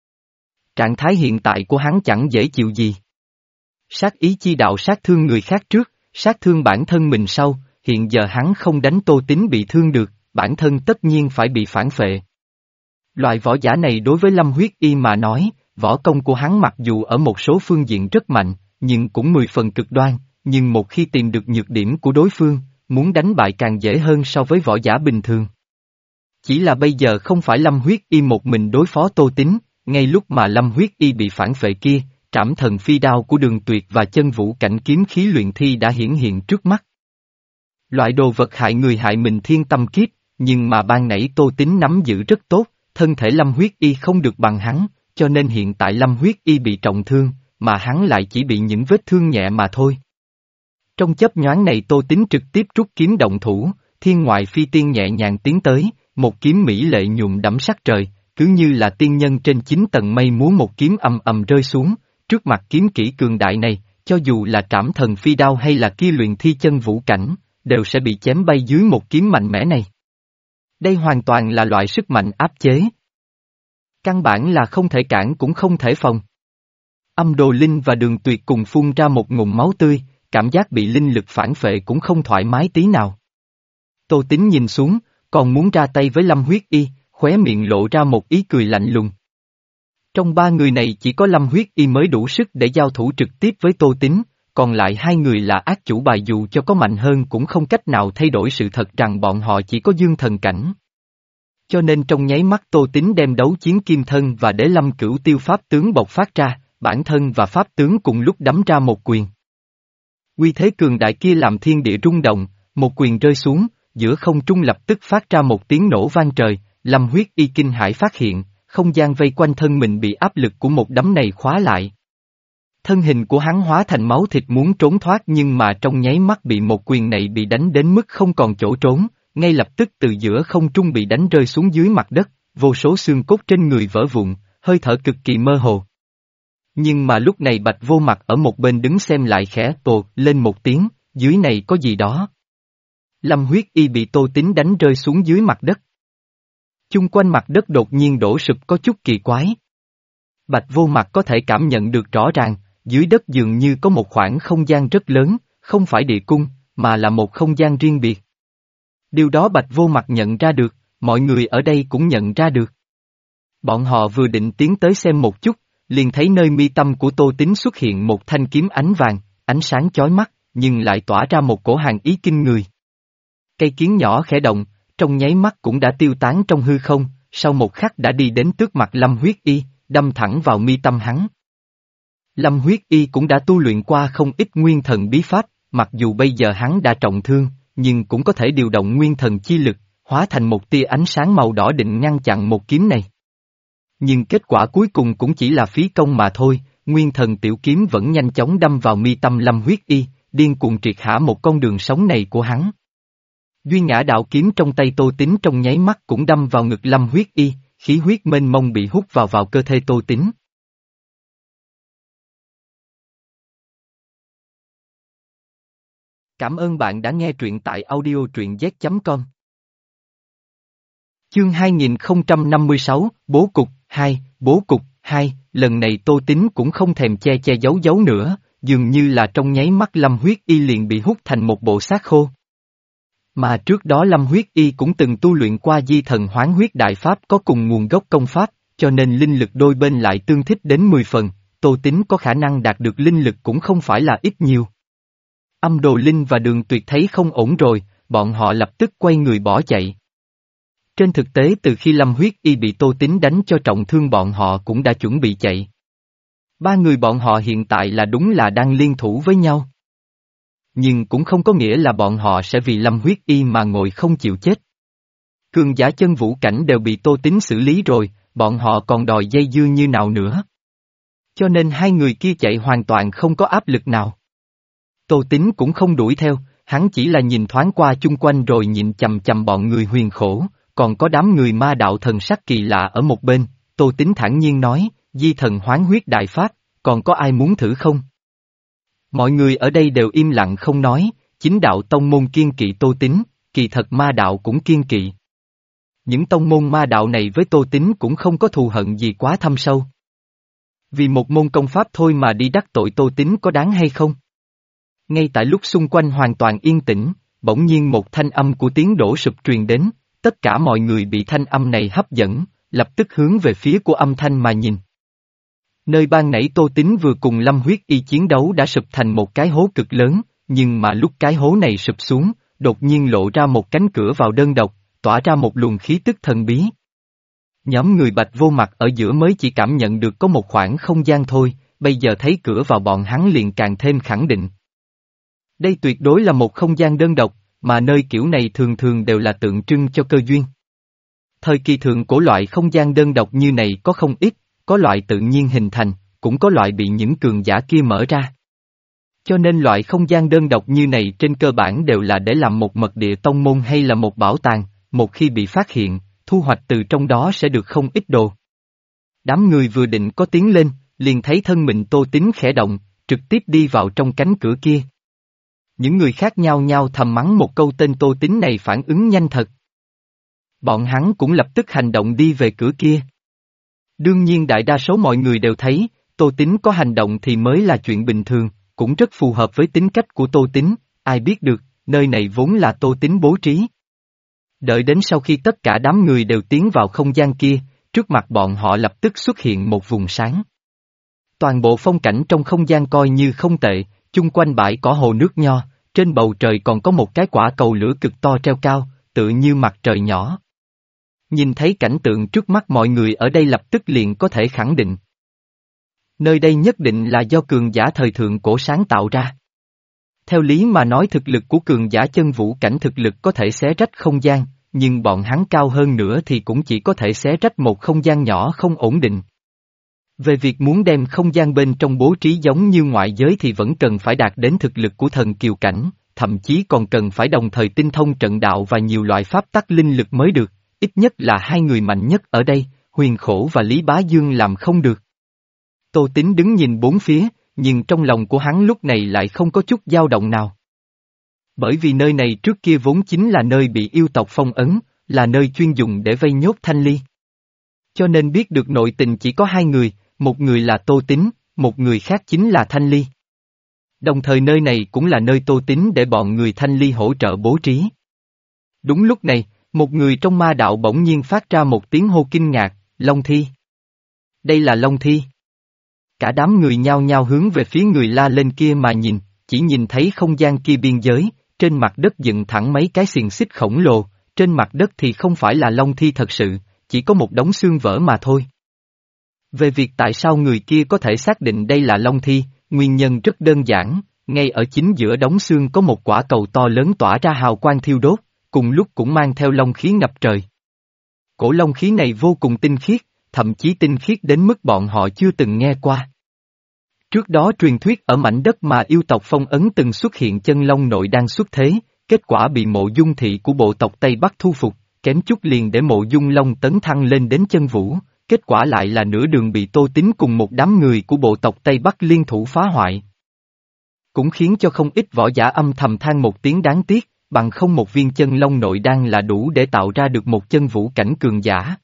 Trạng thái hiện tại của hắn chẳng dễ chịu gì. Sát ý chi đạo sát thương người khác trước, sát thương bản thân mình sau, hiện giờ hắn không đánh Tô Tín bị thương được, bản thân tất nhiên phải bị phản phệ. Loại võ giả này đối với Lâm Huyết Y mà nói, võ công của hắn mặc dù ở một số phương diện rất mạnh, nhưng cũng mười phần cực đoan, nhưng một khi tìm được nhược điểm của đối phương, muốn đánh bại càng dễ hơn so với võ giả bình thường. Chỉ là bây giờ không phải Lâm Huyết Y một mình đối phó Tô Tín, ngay lúc mà Lâm Huyết Y bị phản phệ kia, trảm thần phi đao của Đường Tuyệt và chân vũ cảnh kiếm khí luyện thi đã hiển hiện trước mắt. Loại đồ vật hại người hại mình thiên tâm kiếp, nhưng mà ban nãy Tô Tín nắm giữ rất tốt, thân thể Lâm Huyết Y không được bằng hắn, cho nên hiện tại Lâm Huyết Y bị trọng thương, mà hắn lại chỉ bị những vết thương nhẹ mà thôi. Trong chớp nhoáng này Tô Tín trực tiếp rút kiếm động thủ, thiên ngoại phi tiên nhẹ nhàng tiến tới, một kiếm mỹ lệ nhuộm đẫm sắc trời, cứ như là tiên nhân trên chín tầng mây múa một kiếm ầm ầm rơi xuống, trước mặt kiếm kỹ cường đại này, cho dù là trảm thần phi đao hay là kia luyện thi chân vũ cảnh, đều sẽ bị chém bay dưới một kiếm mạnh mẽ này. Đây hoàn toàn là loại sức mạnh áp chế. Căn bản là không thể cản cũng không thể phòng. Âm Đồ Linh và Đường Tuyệt cùng phun ra một ngụm máu tươi, cảm giác bị linh lực phản phệ cũng không thoải mái tí nào. Tô Tín nhìn xuống, còn muốn ra tay với Lâm Huyết Y, khóe miệng lộ ra một ý cười lạnh lùng. Trong ba người này chỉ có Lâm Huyết Y mới đủ sức để giao thủ trực tiếp với Tô Tín, còn lại hai người là ác chủ bài dù cho có mạnh hơn cũng không cách nào thay đổi sự thật rằng bọn họ chỉ có dương thần cảnh. Cho nên trong nháy mắt Tô Tín đem đấu chiến kim thân và đế lâm cửu tiêu pháp tướng bộc phát ra, bản thân và pháp tướng cùng lúc đấm ra một quyền. Uy thế cường đại kia làm thiên địa rung động, một quyền rơi xuống, giữa không trung lập tức phát ra một tiếng nổ vang trời, Lâm Huyết Y kinh hãi phát hiện, không gian vây quanh thân mình bị áp lực của một đấm này khóa lại. Thân hình của hắn hóa thành máu thịt muốn trốn thoát nhưng mà trong nháy mắt bị một quyền này bị đánh đến mức không còn chỗ trốn, ngay lập tức từ giữa không trung bị đánh rơi xuống dưới mặt đất, vô số xương cốt trên người vỡ vụn, hơi thở cực kỳ mơ hồ. Nhưng mà lúc này Bạch Vô Mặt ở một bên đứng xem lại khẽ tột lên một tiếng, dưới này có gì đó. Lâm Huyết Y bị Tô Tín đánh rơi xuống dưới mặt đất. Chung quanh mặt đất đột nhiên đổ sụp có chút kỳ quái. Bạch Vô Mặt có thể cảm nhận được rõ ràng, dưới đất dường như có một khoảng không gian rất lớn, không phải địa cung, mà là một không gian riêng biệt. Điều đó Bạch Vô Mặt nhận ra được, mọi người ở đây cũng nhận ra được. Bọn họ vừa định tiến tới xem một chút, liền thấy nơi mi tâm của Tô Tín xuất hiện một thanh kiếm ánh vàng, ánh sáng chói mắt, nhưng lại tỏa ra một cổ hàn ý kinh người. Cây kiến nhỏ khẽ động, trong nháy mắt cũng đã tiêu tán trong hư không, sau một khắc đã đi đến trước mặt Lâm Huyết Y, đâm thẳng vào mi tâm hắn. Lâm Huyết Y cũng đã tu luyện qua không ít nguyên thần bí pháp, mặc dù bây giờ hắn đã trọng thương, nhưng cũng có thể điều động nguyên thần chi lực, hóa thành một tia ánh sáng màu đỏ định ngăn chặn một kiếm này. Nhưng kết quả cuối cùng cũng chỉ là phí công mà thôi, nguyên thần tiểu kiếm vẫn nhanh chóng đâm vào mi tâm Lâm Huyết Y, điên cuồng triệt hạ một con đường sống này của hắn. Duy ngã đạo kiếm trong tay Tô Tín trong nháy mắt cũng đâm vào ngực Lâm Huyết Y, khí huyết mênh mông bị hút vào vào cơ thể Tô Tín. Cảm ơn bạn đã nghe truyện tại audio truyện z chấm com. Chương hai nghìn không trăm năm mươi sáu, Bố Cục, hai, Bố Cục, hai, lần này Tô Tín cũng không thèm che che giấu giấu nữa, dường như là trong nháy mắt Lâm Huyết Y liền bị hút thành một bộ xác khô. Mà trước đó Lâm Huyết Y cũng từng tu luyện qua di thần hoán huyết đại pháp có cùng nguồn gốc công pháp, cho nên linh lực đôi bên lại tương thích đến mười phần, Tô Tín có khả năng đạt được linh lực cũng không phải là ít nhiều. Âm Đồ Linh và Đường Tuyệt thấy không ổn rồi, bọn họ lập tức quay người bỏ chạy. Trên thực tế từ khi Lâm Huyết Y bị Tô Tín đánh cho trọng thương bọn họ cũng đã chuẩn bị chạy. Ba người bọn họ hiện tại là đúng là đang liên thủ với nhau. Nhưng cũng không có nghĩa là bọn họ sẽ vì Lâm Huyết Y mà ngồi không chịu chết. Cường giả chân vũ cảnh đều bị Tô Tín xử lý rồi, bọn họ còn đòi dây dưa như nào nữa. Cho nên hai người kia chạy hoàn toàn không có áp lực nào. Tô Tín cũng không đuổi theo, hắn chỉ là nhìn thoáng qua chung quanh rồi nhìn chầm chầm bọn người Huyền Khổ, còn có đám người ma đạo thần sắc kỳ lạ ở một bên, Tô Tín thản nhiên nói, di thần hoán huyết đại pháp, còn có ai muốn thử không? Mọi người ở đây đều im lặng không nói, chính đạo tông môn kiên kỵ Tô Tín, kỳ thật ma đạo cũng kiên kỵ. Những tông môn ma đạo này với Tô Tín cũng không có thù hận gì quá thâm sâu. Vì một môn công pháp thôi mà đi đắc tội Tô Tín có đáng hay không? Ngay tại lúc xung quanh hoàn toàn yên tĩnh, bỗng nhiên một thanh âm của tiếng đổ sụp truyền đến, tất cả mọi người bị thanh âm này hấp dẫn, lập tức hướng về phía của âm thanh mà nhìn. Nơi ban nãy Tô Tín vừa cùng Lâm Huyết Y chiến đấu đã sụp thành một cái hố cực lớn, nhưng mà lúc cái hố này sụp xuống, đột nhiên lộ ra một cánh cửa vào đơn độc, tỏa ra một luồng khí tức thần bí. Nhóm người Bạch Vô Mặt ở giữa mới chỉ cảm nhận được có một khoảng không gian thôi, bây giờ thấy cửa vào bọn hắn liền càng thêm khẳng định. Đây tuyệt đối là một không gian đơn độc, mà nơi kiểu này thường thường đều là tượng trưng cho cơ duyên. Thời kỳ thượng cổ loại không gian đơn độc như này có không ít, có loại tự nhiên hình thành, cũng có loại bị những cường giả kia mở ra. Cho nên loại không gian đơn độc như này trên cơ bản đều là để làm một mật địa tông môn hay là một bảo tàng, một khi bị phát hiện, thu hoạch từ trong đó sẽ được không ít đồ. Đám người vừa định có tiến lên, liền thấy thân mình Tô Tín khẽ động, trực tiếp đi vào trong cánh cửa kia. Những người khác nhao nhao thầm mắng một câu tên Tô Tín này phản ứng nhanh thật. Bọn hắn cũng lập tức hành động đi về cửa kia. Đương nhiên đại đa số mọi người đều thấy, Tô Tín có hành động thì mới là chuyện bình thường, cũng rất phù hợp với tính cách của Tô Tín, ai biết được, nơi này vốn là Tô Tín bố trí. Đợi đến sau khi tất cả đám người đều tiến vào không gian kia, trước mặt bọn họ lập tức xuất hiện một vùng sáng. Toàn bộ phong cảnh trong không gian coi như không tệ, chung quanh bãi cỏ hồ nước nho, trên bầu trời còn có một cái quả cầu lửa cực to treo cao, tựa như mặt trời nhỏ. Nhìn thấy cảnh tượng trước mắt mọi người ở đây lập tức liền có thể khẳng định. Nơi đây nhất định là do cường giả thời thượng cổ sáng tạo ra. Theo lý mà nói thực lực của cường giả chân vũ cảnh thực lực có thể xé rách không gian, nhưng bọn hắn cao hơn nữa thì cũng chỉ có thể xé rách một không gian nhỏ không ổn định. Về việc muốn đem không gian bên trong bố trí giống như ngoại giới thì vẫn cần phải đạt đến thực lực của thần kiều cảnh, thậm chí còn cần phải đồng thời tinh thông trận đạo và nhiều loại pháp tắc linh lực mới được, ít nhất là hai người mạnh nhất ở đây, Huyền Khổ và Lý Bá Dương làm không được. Tô Tín đứng nhìn bốn phía, nhưng trong lòng của hắn lúc này lại không có chút dao động nào. Bởi vì nơi này trước kia vốn chính là nơi bị yêu tộc phong ấn, là nơi chuyên dùng để vây nhốt Thanh Ly. Cho nên biết được nội tình chỉ có hai người, một người là Tô Tín, một người khác chính là Thanh Ly. Đồng thời nơi này cũng là nơi Tô Tín để bọn người Thanh Ly hỗ trợ bố trí. Đúng lúc này, một người trong ma đạo bỗng nhiên phát ra một tiếng hô kinh ngạc, Long Thi. Đây là Long Thi. Cả đám người nhao nhao hướng về phía người la lên kia mà nhìn, chỉ nhìn thấy không gian kia biên giới, trên mặt đất dựng thẳng mấy cái xiềng xích khổng lồ, trên mặt đất thì không phải là Long Thi thật sự, chỉ có một đống xương vỡ mà thôi. Về việc tại sao người kia có thể xác định đây là Long Thi, nguyên nhân rất đơn giản, Ngay ở chính giữa đống xương có một quả cầu to lớn tỏa ra hào quang thiêu đốt, cùng lúc cũng mang theo long khí ngập trời. Cổ long khí này vô cùng tinh khiết, thậm chí tinh khiết đến mức bọn họ chưa từng nghe qua. Trước đó truyền thuyết ở mảnh đất mà yêu tộc Phong Ấn từng xuất hiện chân long nội đang xuất thế, kết quả bị Mộ Dung thị của bộ tộc Tây Bắc thu phục, kém chút liền để Mộ Dung Long tấn thăng lên đến chân vũ, kết quả lại là nửa đường bị Tô Tín cùng một đám người của bộ tộc Tây Bắc liên thủ phá hoại. Cũng khiến cho không ít võ giả âm thầm than một tiếng đáng tiếc, bằng không một viên chân long nội đan là đủ để tạo ra được một chân vũ cảnh cường giả.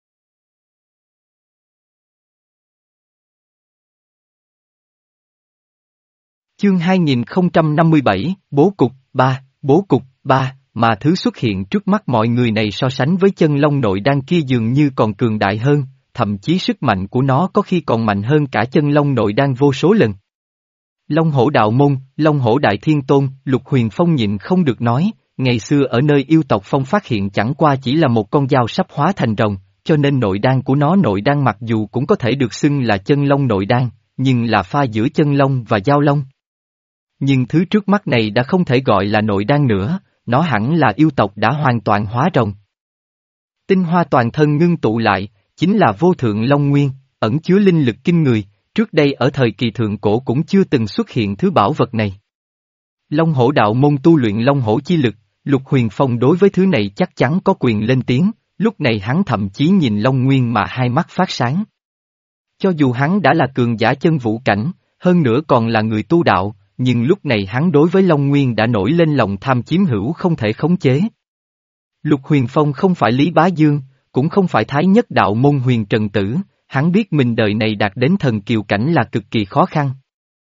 Chương hai nghìn không trăm năm mươi bảy, Bố Cục, ba, Bố Cục, ba, mà thứ xuất hiện trước mắt mọi người này so sánh với chân long nội đan kia dường như còn cường đại hơn, thậm chí sức mạnh của nó có khi còn mạnh hơn cả chân long nội đan vô số lần. Long hổ đạo môn, long hổ đại thiên tôn, Lục Huyền Phong nhịn không được nói, ngày xưa ở nơi yêu tộc Phong phát hiện chẳng qua chỉ là một con dao sắp hóa thành rồng, cho nên nội đan của nó nội đan mặc dù cũng có thể được xưng là chân long nội đan, nhưng là pha giữa chân long và dao long. Nhưng thứ trước mắt này đã không thể gọi là nội đan nữa, nó hẳn là yêu tộc đã hoàn toàn hóa rồng. Tinh hoa toàn thân ngưng tụ lại, chính là vô thượng long nguyên, ẩn chứa linh lực kinh người, trước đây ở thời kỳ thượng cổ cũng chưa từng xuất hiện thứ bảo vật này. Long hổ đạo môn tu luyện long hổ chi lực, Lục Huyền Phong đối với thứ này chắc chắn có quyền lên tiếng, lúc này hắn thậm chí nhìn long nguyên mà hai mắt phát sáng. Cho dù hắn đã là cường giả chân vũ cảnh, hơn nữa còn là người tu đạo, nhưng lúc này hắn đối với Long Nguyên đã nổi lên lòng tham chiếm hữu không thể khống chế. Lục Huyền Phong không phải Lý Bá Dương, cũng không phải Thái Nhất đạo môn Huyền Trần Tử, hắn biết mình đời này đạt đến thần kiều cảnh là cực kỳ khó khăn.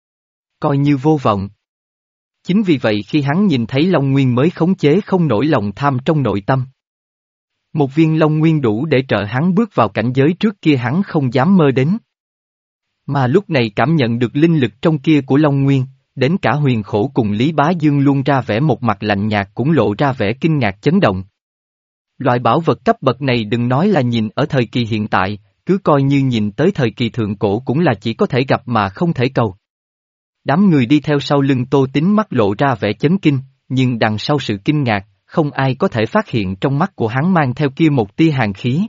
Coi như vô vọng. Chính vì vậy khi hắn nhìn thấy Long Nguyên mới khống chế không nổi lòng tham trong nội tâm. Một viên Long Nguyên đủ để trợ hắn bước vào cảnh giới trước kia hắn không dám mơ đến. Mà lúc này cảm nhận được linh lực trong kia của Long Nguyên, đến cả Huyền Khổ cùng Lý Bá Dương luôn ra vẻ một mặt lạnh nhạt cũng lộ ra vẻ kinh ngạc chấn động. Loại bảo vật cấp bậc này đừng nói là nhìn ở thời kỳ hiện tại, cứ coi như nhìn tới thời kỳ thượng cổ cũng là chỉ có thể gặp mà không thể cầu. Đám người đi theo sau lưng Tô Tín mắt lộ ra vẻ chấn kinh, nhưng đằng sau sự kinh ngạc, không ai có thể phát hiện trong mắt của hắn mang theo kia một tia hàn khí.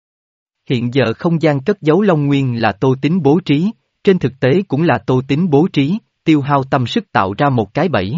Hiện giờ không gian cất giấu Long Nguyên là Tô Tín bố trí, trên thực tế cũng là Tô Tín bố trí, tiêu hao tâm sức tạo ra một cái bẫy.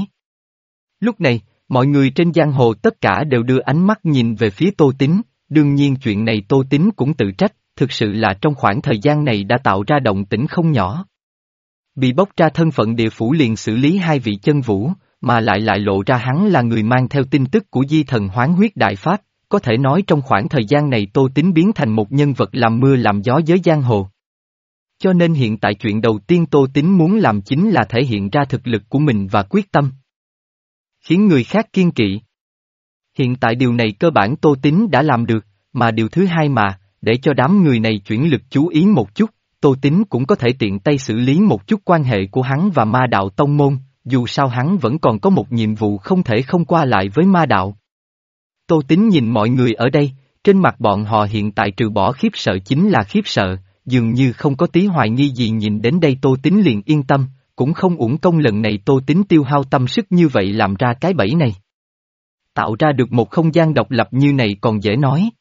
Lúc này, mọi người trên giang hồ tất cả đều đưa ánh mắt nhìn về phía Tô Tín, đương nhiên chuyện này Tô Tín cũng tự trách, thực sự là trong khoảng thời gian này đã tạo ra động tĩnh không nhỏ. Bị bóc ra thân phận địa phủ liền xử lý hai vị chân vũ, mà lại lại lộ ra hắn là người mang theo tin tức của di thần hoán huyết đại pháp, có thể nói trong khoảng thời gian này Tô Tín biến thành một nhân vật làm mưa làm gió giới giang hồ. Cho nên hiện tại chuyện đầu tiên Tô Tín muốn làm chính là thể hiện ra thực lực của mình và quyết tâm. Khiến người khác kiêng kỵ. Hiện tại điều này cơ bản Tô Tín đã làm được, mà điều thứ hai mà, để cho đám người này chuyển lực chú ý một chút, Tô Tín cũng có thể tiện tay xử lý một chút quan hệ của hắn và ma đạo tông môn, dù sao hắn vẫn còn có một nhiệm vụ không thể không qua lại với ma đạo. Tô Tín nhìn mọi người ở đây, trên mặt bọn họ hiện tại trừ bỏ khiếp sợ chính là khiếp sợ, dường như không có tí hoài nghi gì nhìn đến đây Tô Tín liền yên tâm, cũng không uổng công lần này Tô Tín tiêu hao tâm sức như vậy làm ra cái bẫy này. Tạo ra được một không gian độc lập như này còn dễ nói.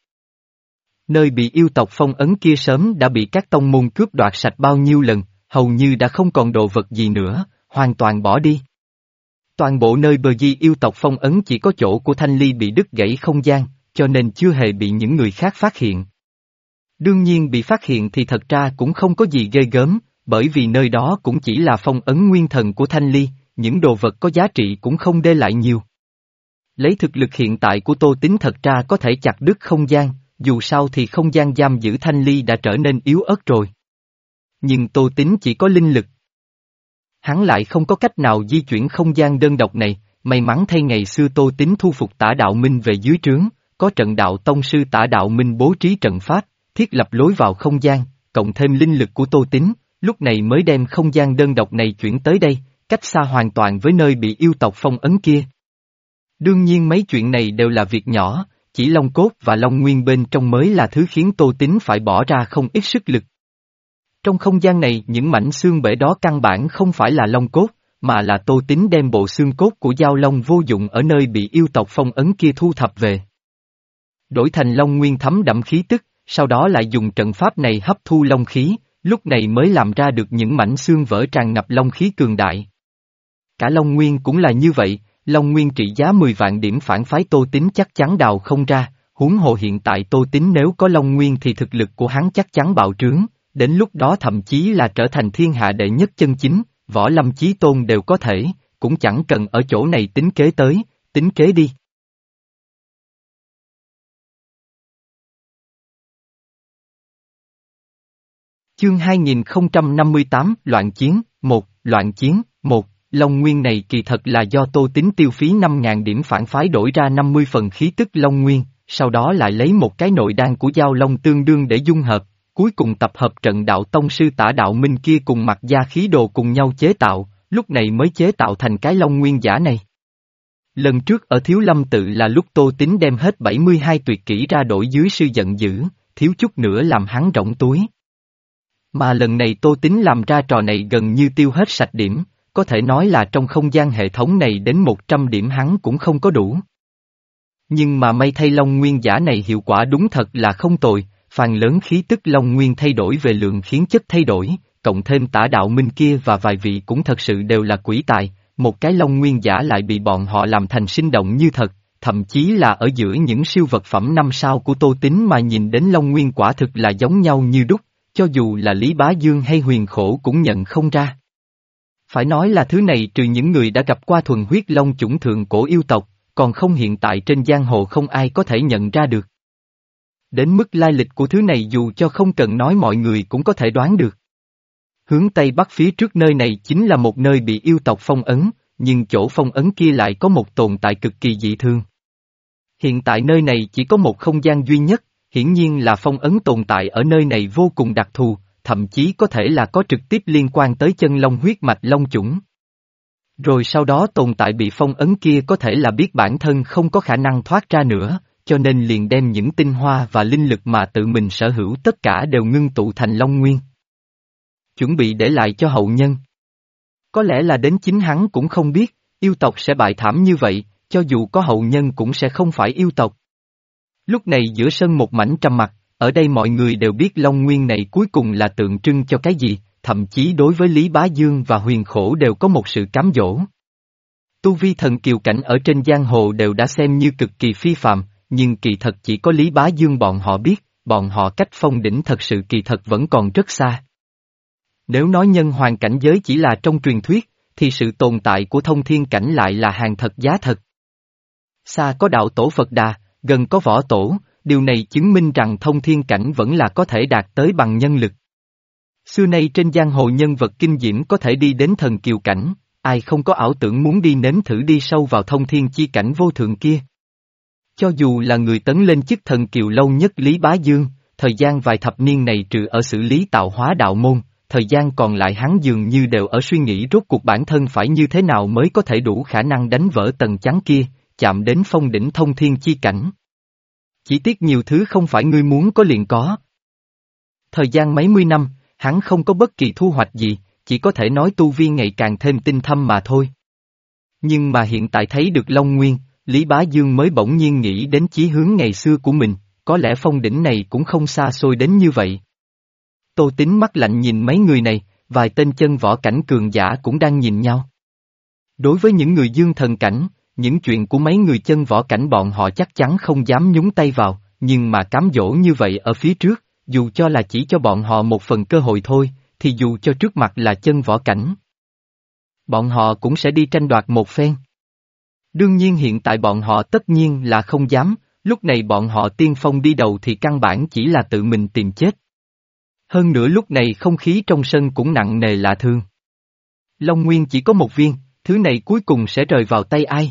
Nơi bị yêu tộc phong ấn kia sớm đã bị các tông môn cướp đoạt sạch bao nhiêu lần, hầu như đã không còn đồ vật gì nữa, hoàn toàn bỏ đi. Toàn bộ nơi bờ di yêu tộc phong ấn chỉ có chỗ của Thanh Ly bị đứt gãy không gian, cho nên chưa hề bị những người khác phát hiện. Đương nhiên bị phát hiện thì thật ra cũng không có gì ghê gớm, bởi vì nơi đó cũng chỉ là phong ấn nguyên thần của Thanh Ly, những đồ vật có giá trị cũng không để lại nhiều. Lấy thực lực hiện tại của Tô Tín thật ra có thể chặt đứt không gian, dù sao thì không gian giam giữ Thanh Ly đã trở nên yếu ớt rồi. Nhưng Tô Tín chỉ có linh lực. Hắn lại không có cách nào di chuyển không gian đơn độc này, may mắn thay ngày xưa Tô Tín thu phục Tả Đạo Minh về dưới trướng, có trận đạo tông sư Tả Đạo Minh bố trí trận pháp, thiết lập lối vào không gian, cộng thêm linh lực của Tô Tín, lúc này mới đem không gian đơn độc này chuyển tới đây, cách xa hoàn toàn với nơi bị yêu tộc phong ấn kia. Đương nhiên mấy chuyện này đều là việc nhỏ, chỉ Long Cốt và Long Nguyên bên trong mới là thứ khiến Tô Tín phải bỏ ra không ít sức lực. Trong không gian này những mảnh xương bể đó căn bản không phải là Long Cốt, mà là Tô Tín đem bộ xương cốt của Dao Long vô dụng ở nơi bị yêu tộc phong ấn kia thu thập về. Đổi thành Long Nguyên thấm đậm khí tức, sau đó lại dùng trận pháp này hấp thu long khí, lúc này mới làm ra được những mảnh xương vỡ tràn ngập long khí cường đại. Cả Long Nguyên cũng là như vậy, Long Nguyên trị giá mười vạn điểm phản phái Tô Tín chắc chắn đào không ra, huống hồ hiện tại Tô Tín nếu có Long Nguyên thì thực lực của hắn chắc chắn bạo trướng, đến lúc đó thậm chí là trở thành thiên hạ đệ nhất chân chính, Võ Lâm Chí Tôn đều có thể, cũng chẳng cần ở chỗ này tính kế tới, tính kế đi. Chương hai nghìn không trăm năm mươi tám, Loạn Chiến, một, Loạn Chiến, một, Long Nguyên này kỳ thật là do Tô Tín tiêu phí năm nghìn điểm phản phái đổi ra năm mươi phần khí tức Long Nguyên, sau đó lại lấy một cái nội đan của Dao Long tương đương để dung hợp, cuối cùng tập hợp trận đạo tông sư Tả Đạo Minh kia cùng mặc gia khí đồ cùng nhau chế tạo, lúc này mới chế tạo thành cái Long Nguyên giả này. Lần trước ở Thiếu Lâm Tự là lúc Tô Tín đem hết bảy mươi hai tuyệt kỹ ra đổi dưới sư giận dữ, thiếu chút nữa làm hắn rỗng túi. Mà lần này Tô Tín làm ra trò này gần như tiêu hết sạch điểm, có thể nói là trong không gian hệ thống này đến một trăm điểm hắn cũng không có đủ. Nhưng mà may thay Long Nguyên giả này hiệu quả đúng thật là không tồi, phần lớn khí tức Long Nguyên thay đổi về lượng khiến chất thay đổi, cộng thêm Tả Đạo Minh kia và vài vị cũng thật sự đều là quỷ tài, một cái Long Nguyên giả lại bị bọn họ làm thành sinh động như thật, thậm chí là ở giữa những siêu vật phẩm năm sao của Tô Tín mà nhìn đến Long Nguyên quả thực là giống nhau như đúc, cho dù là Lý Bá Dương hay Huyền Khổ cũng nhận không ra. Phải nói là thứ này trừ những người đã gặp qua thuần huyết long chủng thượng cổ yêu tộc, còn không hiện tại trên giang hồ không ai có thể nhận ra được. Đến mức lai lịch của thứ này dù cho không cần nói mọi người cũng có thể đoán được. Hướng Tây Bắc phía trước nơi này chính là một nơi bị yêu tộc phong ấn, nhưng chỗ phong ấn kia lại có một tồn tại cực kỳ dị thường. Hiện tại nơi này chỉ có một không gian duy nhất, hiển nhiên là phong ấn tồn tại ở nơi này vô cùng đặc thù, thậm chí có thể là có trực tiếp liên quan tới chân long huyết mạch long chủng. Rồi sau đó tồn tại bị phong ấn kia có thể là biết bản thân không có khả năng thoát ra nữa, cho nên liền đem những tinh hoa và linh lực mà tự mình sở hữu tất cả đều ngưng tụ thành Long Nguyên. Chuẩn bị để lại cho hậu nhân. Có lẽ là đến chính hắn cũng không biết, yêu tộc sẽ bại thảm như vậy, cho dù có hậu nhân cũng sẽ không phải yêu tộc. Lúc này giữa sân một mảnh trầm mặc, ở đây mọi người đều biết Long Nguyên này cuối cùng là tượng trưng cho cái gì, thậm chí đối với Lý Bá Dương và Huyền Khổ đều có một sự cám dỗ. Tu vi thần kiều cảnh ở trên giang hồ đều đã xem như cực kỳ phi phàm, nhưng kỳ thật chỉ có Lý Bá Dương bọn họ biết, bọn họ cách phong đỉnh thật sự kỳ thật vẫn còn rất xa. Nếu nói nhân hoàng cảnh giới chỉ là trong truyền thuyết, thì sự tồn tại của thông thiên cảnh lại là hàng thật giá thật. Xa có đạo tổ Phật Đà, gần có võ tổ, điều này chứng minh rằng thông thiên cảnh vẫn là có thể đạt tới bằng nhân lực. Xưa nay trên giang hồ nhân vật kinh diễm có thể đi đến thần kiều cảnh, ai không có ảo tưởng muốn đi nếm thử đi sâu vào thông thiên chi cảnh vô thượng kia. Cho dù là người tấn lên chức thần kiều lâu nhất Lý Bá Dương, thời gian vài thập niên này trừ ở xử lý tạo hóa đạo môn, thời gian còn lại hắn dường như đều ở suy nghĩ rốt cuộc bản thân phải như thế nào mới có thể đủ khả năng đánh vỡ tầng chắn kia, chạm đến phong đỉnh thông thiên chi cảnh. Chỉ tiếc nhiều thứ không phải ngươi muốn có liền có. Thời gian mấy mươi năm, hắn không có bất kỳ thu hoạch gì, chỉ có thể nói tu vi ngày càng thêm tinh thâm mà thôi. Nhưng mà hiện tại thấy được Long Nguyên, Lý Bá Dương mới bỗng nhiên nghĩ đến chí hướng ngày xưa của mình, có lẽ phong đỉnh này cũng không xa xôi đến như vậy. Tô Tín mắt lạnh nhìn mấy người này, vài tên chân võ cảnh cường giả cũng đang nhìn nhau. Đối với những người dương thần cảnh, những chuyện của mấy người chân võ cảnh bọn họ chắc chắn không dám nhúng tay vào, nhưng mà cám dỗ như vậy ở phía trước, dù cho là chỉ cho bọn họ một phần cơ hội thôi, thì dù cho trước mặt là chân võ cảnh, bọn họ cũng sẽ đi tranh đoạt một phen. Đương nhiên hiện tại bọn họ tất nhiên là không dám, lúc này bọn họ tiên phong đi đầu thì căn bản chỉ là tự mình tìm chết. Hơn nữa lúc này không khí trong sân cũng nặng nề lạ thường. Long Nguyên chỉ có một viên, thứ này cuối cùng sẽ rời vào tay ai?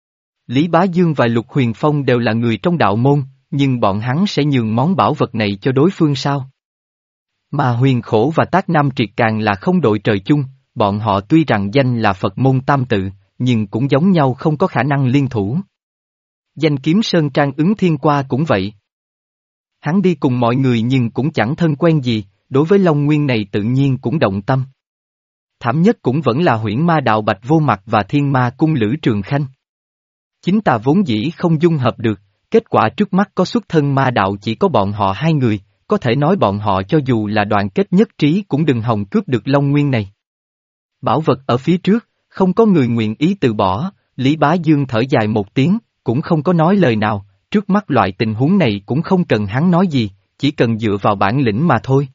Lý Bá Dương và Lục Huyền Phong đều là người trong đạo môn, nhưng bọn hắn sẽ nhường món bảo vật này cho đối phương sao? Mà Huyền Khổ và Tác Nam Triệt càng là không đội trời chung, bọn họ tuy rằng danh là Phật môn tam tự, nhưng cũng giống nhau không có khả năng liên thủ. Danh kiếm Sơn Trang ứng thiên qua cũng vậy. Hắn đi cùng mọi người nhưng cũng chẳng thân quen gì, đối với Long Nguyên này tự nhiên cũng động tâm. Thảm nhất cũng vẫn là huyễn ma đạo Bạch Vô Mặt và thiên ma cung Lữ Trường Khanh. Chính ta vốn dĩ không dung hợp được, kết quả trước mắt có xuất thân ma đạo chỉ có bọn họ hai người, có thể nói bọn họ cho dù là đoàn kết nhất trí cũng đừng hòng cướp được Long Nguyên này. Bảo vật ở phía trước, không có người nguyện ý từ bỏ, Lý Bá Dương thở dài một tiếng, cũng không có nói lời nào, trước mắt loại tình huống này cũng không cần hắn nói gì, chỉ cần dựa vào bản lĩnh mà thôi.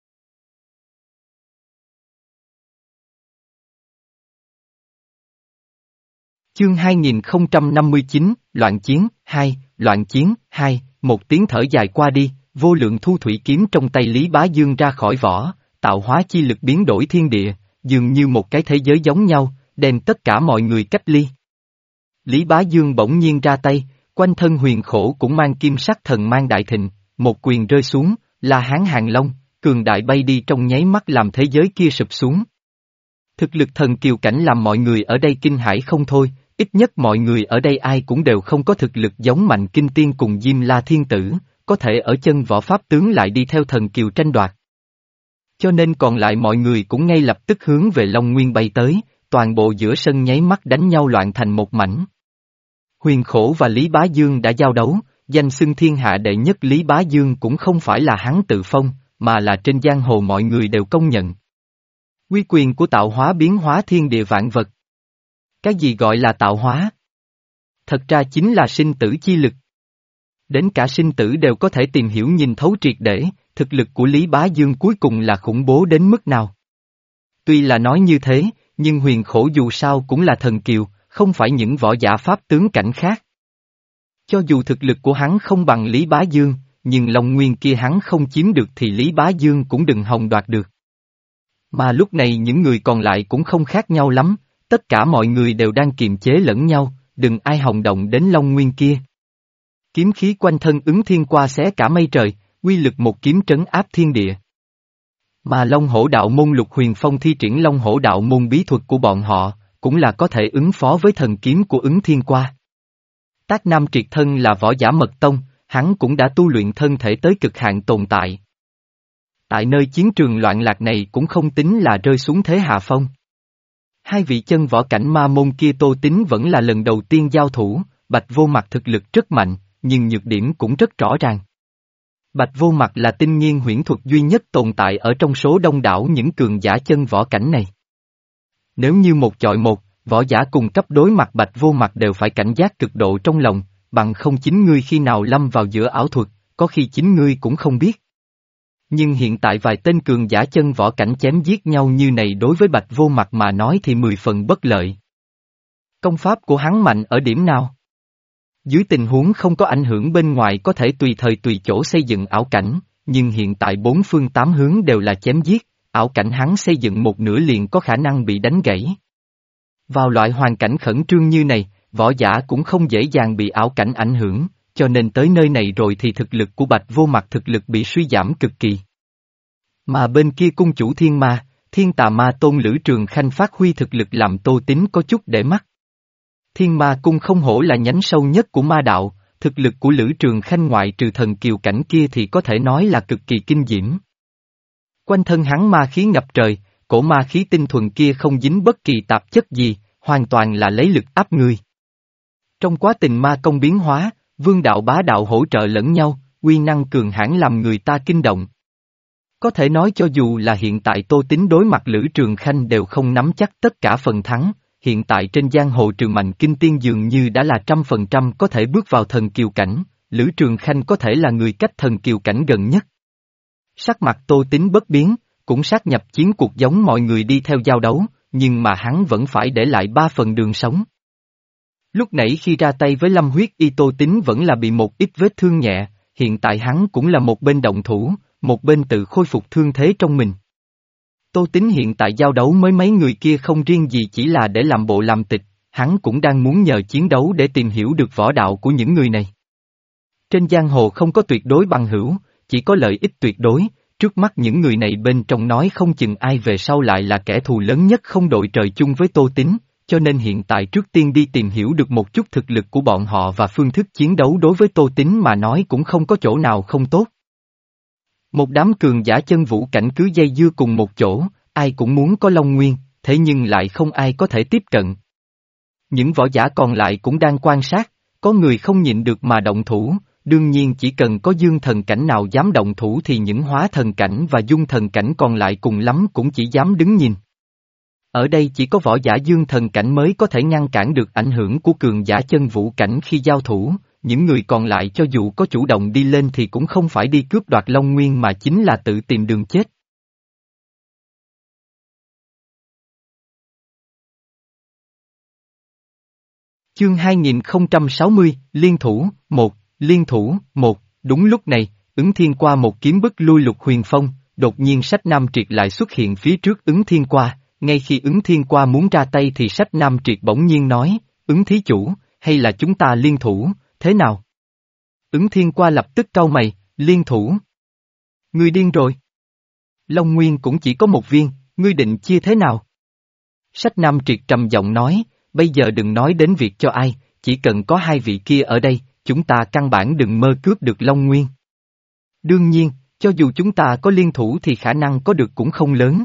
Chương hai nghìn không trăm năm mươi chín, Loạn Chiến, hai, Loạn Chiến, hai, một tiếng thở dài qua đi, vô lượng thu thủy kiếm trong tay Lý Bá Dương ra khỏi vỏ, tạo hóa chi lực biến đổi thiên địa, dường như một cái thế giới giống nhau, đem tất cả mọi người cách ly. Lý Bá Dương bỗng nhiên ra tay, quanh thân huyền khổ cũng mang kim sắc thần mang đại thịnh, một quyền rơi xuống, La Hán Hàng Long, cường đại bay đi trong nháy mắt làm thế giới kia sụp xuống. Thực lực thần kiều cảnh làm mọi người ở đây kinh hãi không thôi, ít nhất mọi người ở đây ai cũng đều không có thực lực giống Mạnh Kinh Tiên cùng Diêm La Thiên Tử, có thể ở chân võ pháp tướng lại đi theo thần kiều tranh đoạt. Cho nên còn lại mọi người cũng ngay lập tức hướng về Long Nguyên bay tới, toàn bộ giữa sân nháy mắt đánh nhau loạn thành một mảnh. Huyền Khổ và Lý Bá Dương đã giao đấu, danh xưng thiên hạ đệ nhất Lý Bá Dương cũng không phải là hắn tự phong, mà là trên giang hồ mọi người đều công nhận. Quy quyền của tạo hóa biến hóa thiên địa vạn vật. Cái gì gọi là tạo hóa? Thật ra chính là sinh tử chi lực. Đến cả sinh tử đều có thể tìm hiểu nhìn thấu triệt để, thực lực của Lý Bá Dương cuối cùng là khủng bố đến mức nào. Tuy là nói như thế, nhưng Huyền Khổ dù sao cũng là thần kiều, không phải những võ giả pháp tướng cảnh khác. Cho dù thực lực của hắn không bằng Lý Bá Dương, nhưng Long Nguyên kia hắn không chiếm được thì Lý Bá Dương cũng đừng hòng đoạt được. Mà lúc này những người còn lại cũng không khác nhau lắm, tất cả mọi người đều đang kiềm chế lẫn nhau, đừng ai hòng động đến Long Nguyên kia. Kiếm khí quanh thân ứng thiên qua xé cả mây trời, uy lực một kiếm trấn áp thiên địa. Mà Long Hổ đạo môn Lục Huyền Phong thi triển Long Hổ đạo môn bí thuật của bọn họ, cũng là có thể ứng phó với thần kiếm của ứng thiên qua. Tác Nam Triệt thân là võ giả mật tông, hắn cũng đã tu luyện thân thể tới cực hạn tồn tại. Tại nơi chiến trường loạn lạc này cũng không tính là rơi xuống thế hạ phong. Hai vị chân võ cảnh ma môn kia Tô Tín vẫn là lần đầu tiên giao thủ, Bạch Vô Mặt thực lực rất mạnh, nhưng nhược điểm cũng rất rõ ràng. Bạch Vô Mặt là tinh nhiên huyễn thuật duy nhất tồn tại ở trong số đông đảo những cường giả chân võ cảnh này. Nếu như một chọi một, võ giả cùng cấp đối mặt Bạch Vô Mặt đều phải cảnh giác cực độ trong lòng, bằng không chính ngươi khi nào lâm vào giữa ảo thuật, có khi chính ngươi cũng không biết. Nhưng hiện tại vài tên cường giả chân võ cảnh chém giết nhau như này đối với Bạch Vô Mặt mà nói thì mười phần bất lợi. Công pháp của hắn mạnh ở điểm nào? Dưới tình huống không có ảnh hưởng bên ngoài có thể tùy thời tùy chỗ xây dựng ảo cảnh, nhưng hiện tại bốn phương tám hướng đều là chém giết, ảo cảnh hắn xây dựng một nửa liền có khả năng bị đánh gãy. Vào loại hoàn cảnh khẩn trương như này, võ giả cũng không dễ dàng bị ảo cảnh ảnh hưởng, cho nên tới nơi này rồi thì thực lực của Bạch Vô Mặt thực lực bị suy giảm cực kỳ. Mà bên kia cung chủ thiên ma, thiên tà ma tôn Lữ Trường Khanh phát huy thực lực làm Tô Tín có chút để mắt. Thiên ma cung không hổ là nhánh sâu nhất của ma đạo, thực lực của Lữ Trường Khanh ngoại trừ thần kiều cảnh kia thì có thể nói là cực kỳ kinh diễm. Quanh thân hắn ma khí ngập trời, cổ ma khí tinh thuần kia không dính bất kỳ tạp chất gì, hoàn toàn là lấy lực áp người. Trong quá trình ma công biến hóa, vương đạo bá đạo hỗ trợ lẫn nhau, uy năng cường hãn làm người ta kinh động. Có thể nói cho dù là hiện tại Tô Tín đối mặt Lữ Trường Khanh đều không nắm chắc tất cả phần thắng, hiện tại trên giang hồ trừ Mạnh Kinh Tiên dường như đã là trăm phần trăm có thể bước vào thần kiều cảnh, Lữ Trường Khanh có thể là người cách thần kiều cảnh gần nhất. Sắc mặt Tô Tín bất biến, cũng sát nhập chiến cuộc giống mọi người đi theo giao đấu, nhưng mà hắn vẫn phải để lại ba phần đường sống. Lúc nãy khi ra tay với Lâm Huyết Y Tô Tín vẫn là bị một ít vết thương nhẹ, hiện tại hắn cũng là một bên động thủ, một bên tự khôi phục thương thế trong mình. Tô Tín hiện tại giao đấu với mấy người kia không riêng gì chỉ là để làm bộ làm tịch, hắn cũng đang muốn nhờ chiến đấu để tìm hiểu được võ đạo của những người này. Trên giang hồ không có tuyệt đối bằng hữu, chỉ có lợi ích tuyệt đối, trước mắt những người này bên trong nói không chừng ai về sau lại là kẻ thù lớn nhất không đội trời chung với Tô Tín, cho nên hiện tại trước tiên đi tìm hiểu được một chút thực lực của bọn họ và phương thức chiến đấu đối với Tô Tín mà nói cũng không có chỗ nào không tốt. Một đám cường giả chân vũ cảnh cứ dây dưa cùng một chỗ, ai cũng muốn có Long Nguyên, thế nhưng lại không ai có thể tiếp cận. Những võ giả còn lại cũng đang quan sát, có người không nhịn được mà động thủ, đương nhiên chỉ cần có dương thần cảnh nào dám động thủ thì những hóa thần cảnh và dung thần cảnh còn lại cùng lắm cũng chỉ dám đứng nhìn. Ở đây chỉ có võ giả dương thần cảnh mới có thể ngăn cản được ảnh hưởng của cường giả chân vũ cảnh khi giao thủ, những người còn lại cho dù có chủ động đi lên thì cũng không phải đi cướp đoạt Long Nguyên mà chính là tự tìm đường chết. Chương hai nghìn không trăm sáu mươi, Liên Thủ, một, Liên Thủ, một, đúng lúc này, ứng thiên qua một kiếm bức lui Lục Huyền Phong, đột nhiên Sách Nam Triệt lại xuất hiện phía trước ứng thiên qua, ngay khi ứng thiên qua muốn ra tay thì Sách Nam Triệt bỗng nhiên nói, ứng thí chủ, hay là chúng ta liên thủ, thế nào? Ứng thiên qua lập tức cau mày, liên thủ. Ngươi điên rồi. Long Nguyên cũng chỉ có một viên, ngươi định chia thế nào? Sách Nam Triệt trầm giọng nói, bây giờ đừng nói đến việc cho ai, chỉ cần có hai vị kia ở đây, chúng ta căn bản đừng mơ cướp được Long Nguyên. Đương nhiên, cho dù chúng ta có liên thủ thì khả năng có được cũng không lớn.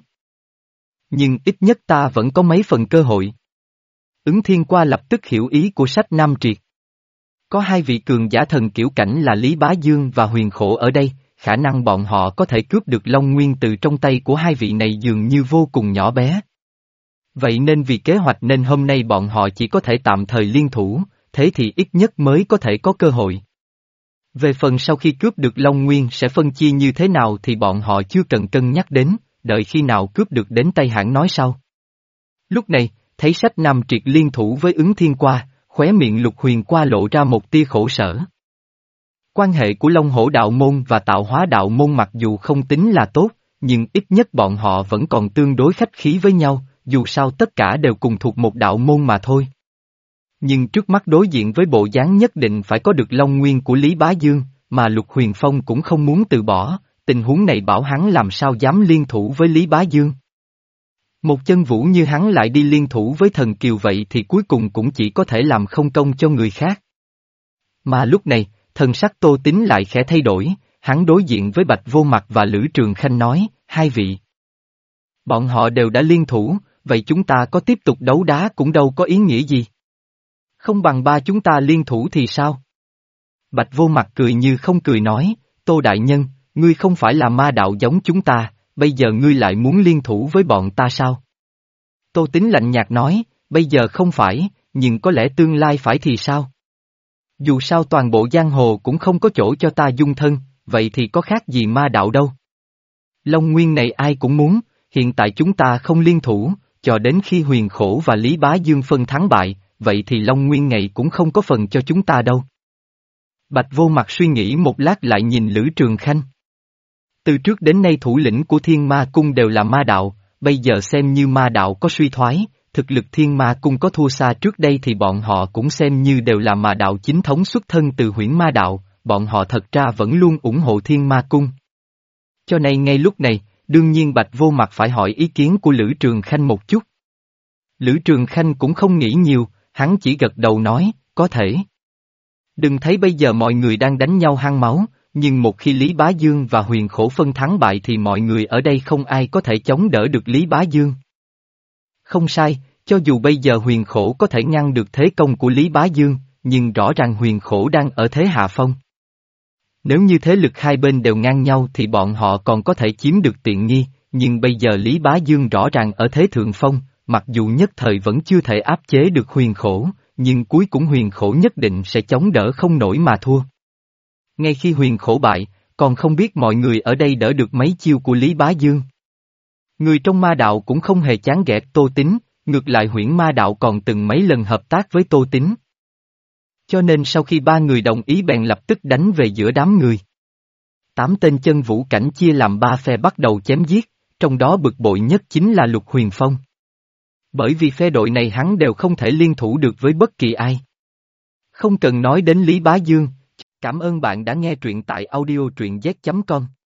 Nhưng ít nhất ta vẫn có mấy phần cơ hội. Ứng thiên qua lập tức hiểu ý của Sách Nam Triệt. Có hai vị cường giả thần kiểu cảnh là Lý Bá Dương và Huyền Khổ ở đây, khả năng bọn họ có thể cướp được Long Nguyên từ trong tay của hai vị này dường như vô cùng nhỏ bé. Vậy nên vì kế hoạch nên hôm nay bọn họ chỉ có thể tạm thời liên thủ, thế thì ít nhất mới có thể có cơ hội. Về phần sau khi cướp được Long Nguyên sẽ phân chia như thế nào thì bọn họ chưa cần cân nhắc đến, đợi khi nào cướp được đến tay hãng nói sau. Lúc này, thấy Sách Nam Triệt liên thủ với ứng thiên qua, khóe miệng Lục Huyền qua lộ ra một tia khổ sở. Quan hệ của Long Hổ đạo môn và Tạo Hóa đạo môn mặc dù không tính là tốt, nhưng ít nhất bọn họ vẫn còn tương đối khách khí với nhau, dù sao tất cả đều cùng thuộc một đạo môn mà thôi. Nhưng trước mắt đối diện với bộ dáng nhất định phải có được Long Nguyên của Lý Bá Dương, mà Lục Huyền Phong cũng không muốn từ bỏ, tình huống này bảo hắn làm sao dám liên thủ với Lý Bá Dương. Một chân vũ như hắn lại đi liên thủ với thần kiều vậy thì cuối cùng cũng chỉ có thể làm không công cho người khác. Mà lúc này, thần sắc Tô Tín lại khẽ thay đổi, hắn đối diện với Bạch Vô Mặt và Lữ Trường Khanh nói, hai vị. Bọn họ đều đã liên thủ, vậy chúng ta có tiếp tục đấu đá cũng đâu có ý nghĩa gì. Không bằng ba chúng ta liên thủ thì sao? Bạch Vô Mặt cười như không cười nói, Tô Đại Nhân, ngươi không phải là ma đạo giống chúng ta, bây giờ ngươi lại muốn liên thủ với bọn ta sao? Tô Tín lạnh nhạt nói, bây giờ không phải, nhưng có lẽ tương lai phải thì sao? Dù sao toàn bộ giang hồ cũng không có chỗ cho ta dung thân, vậy thì có khác gì ma đạo đâu. Long Nguyên này ai cũng muốn, hiện tại chúng ta không liên thủ, cho đến khi Huyền Khổ và Lý Bá Dương phân thắng bại, vậy thì Long Nguyên này cũng không có phần cho chúng ta đâu. Bạch Vô Mặt suy nghĩ một lát lại nhìn Lữ Trường Khanh. Từ trước đến nay thủ lĩnh của Thiên Ma Cung đều là ma đạo, bây giờ xem như ma đạo có suy thoái, thực lực Thiên Ma Cung có thua xa trước đây thì bọn họ cũng xem như đều là ma đạo chính thống xuất thân từ Huyễn Ma Đạo, bọn họ thật ra vẫn luôn ủng hộ Thiên Ma Cung. Cho nên ngay lúc này, đương nhiên Bạch Vô Mặt phải hỏi ý kiến của Lữ Trường Khanh một chút. Lữ Trường Khanh cũng không nghĩ nhiều, hắn chỉ gật đầu nói, có thể. Đừng thấy bây giờ mọi người đang đánh nhau hăng máu, nhưng một khi Lý Bá Dương và Huyền Khổ phân thắng bại thì mọi người ở đây không ai có thể chống đỡ được Lý Bá Dương. Không sai, cho dù bây giờ Huyền Khổ có thể ngăn được thế công của Lý Bá Dương, nhưng rõ ràng Huyền Khổ đang ở thế hạ phong. Nếu như thế lực hai bên đều ngang nhau thì bọn họ còn có thể chiếm được tiện nghi, nhưng bây giờ Lý Bá Dương rõ ràng ở thế thượng phong, mặc dù nhất thời vẫn chưa thể áp chế được Huyền Khổ, nhưng cuối cùng Huyền Khổ nhất định sẽ chống đỡ không nổi mà thua. Ngay khi Huyền Khổ bại, còn không biết mọi người ở đây đỡ được mấy chiêu của Lý Bá Dương. Người trong ma đạo cũng không hề chán ghét Tô Tín, ngược lại Huyễn Ma Đạo còn từng mấy lần hợp tác với Tô Tín. Cho nên sau khi ba người đồng ý bèn lập tức đánh về giữa đám người. Tám tên chân vũ cảnh chia làm ba phe bắt đầu chém giết, trong đó bực bội nhất chính là Lục Huyền Phong. Bởi vì phe đội này hắn đều không thể liên thủ được với bất kỳ ai. Không cần nói đến Lý Bá Dương. Cảm ơn bạn đã nghe truyện tại audio truyện z chấm com.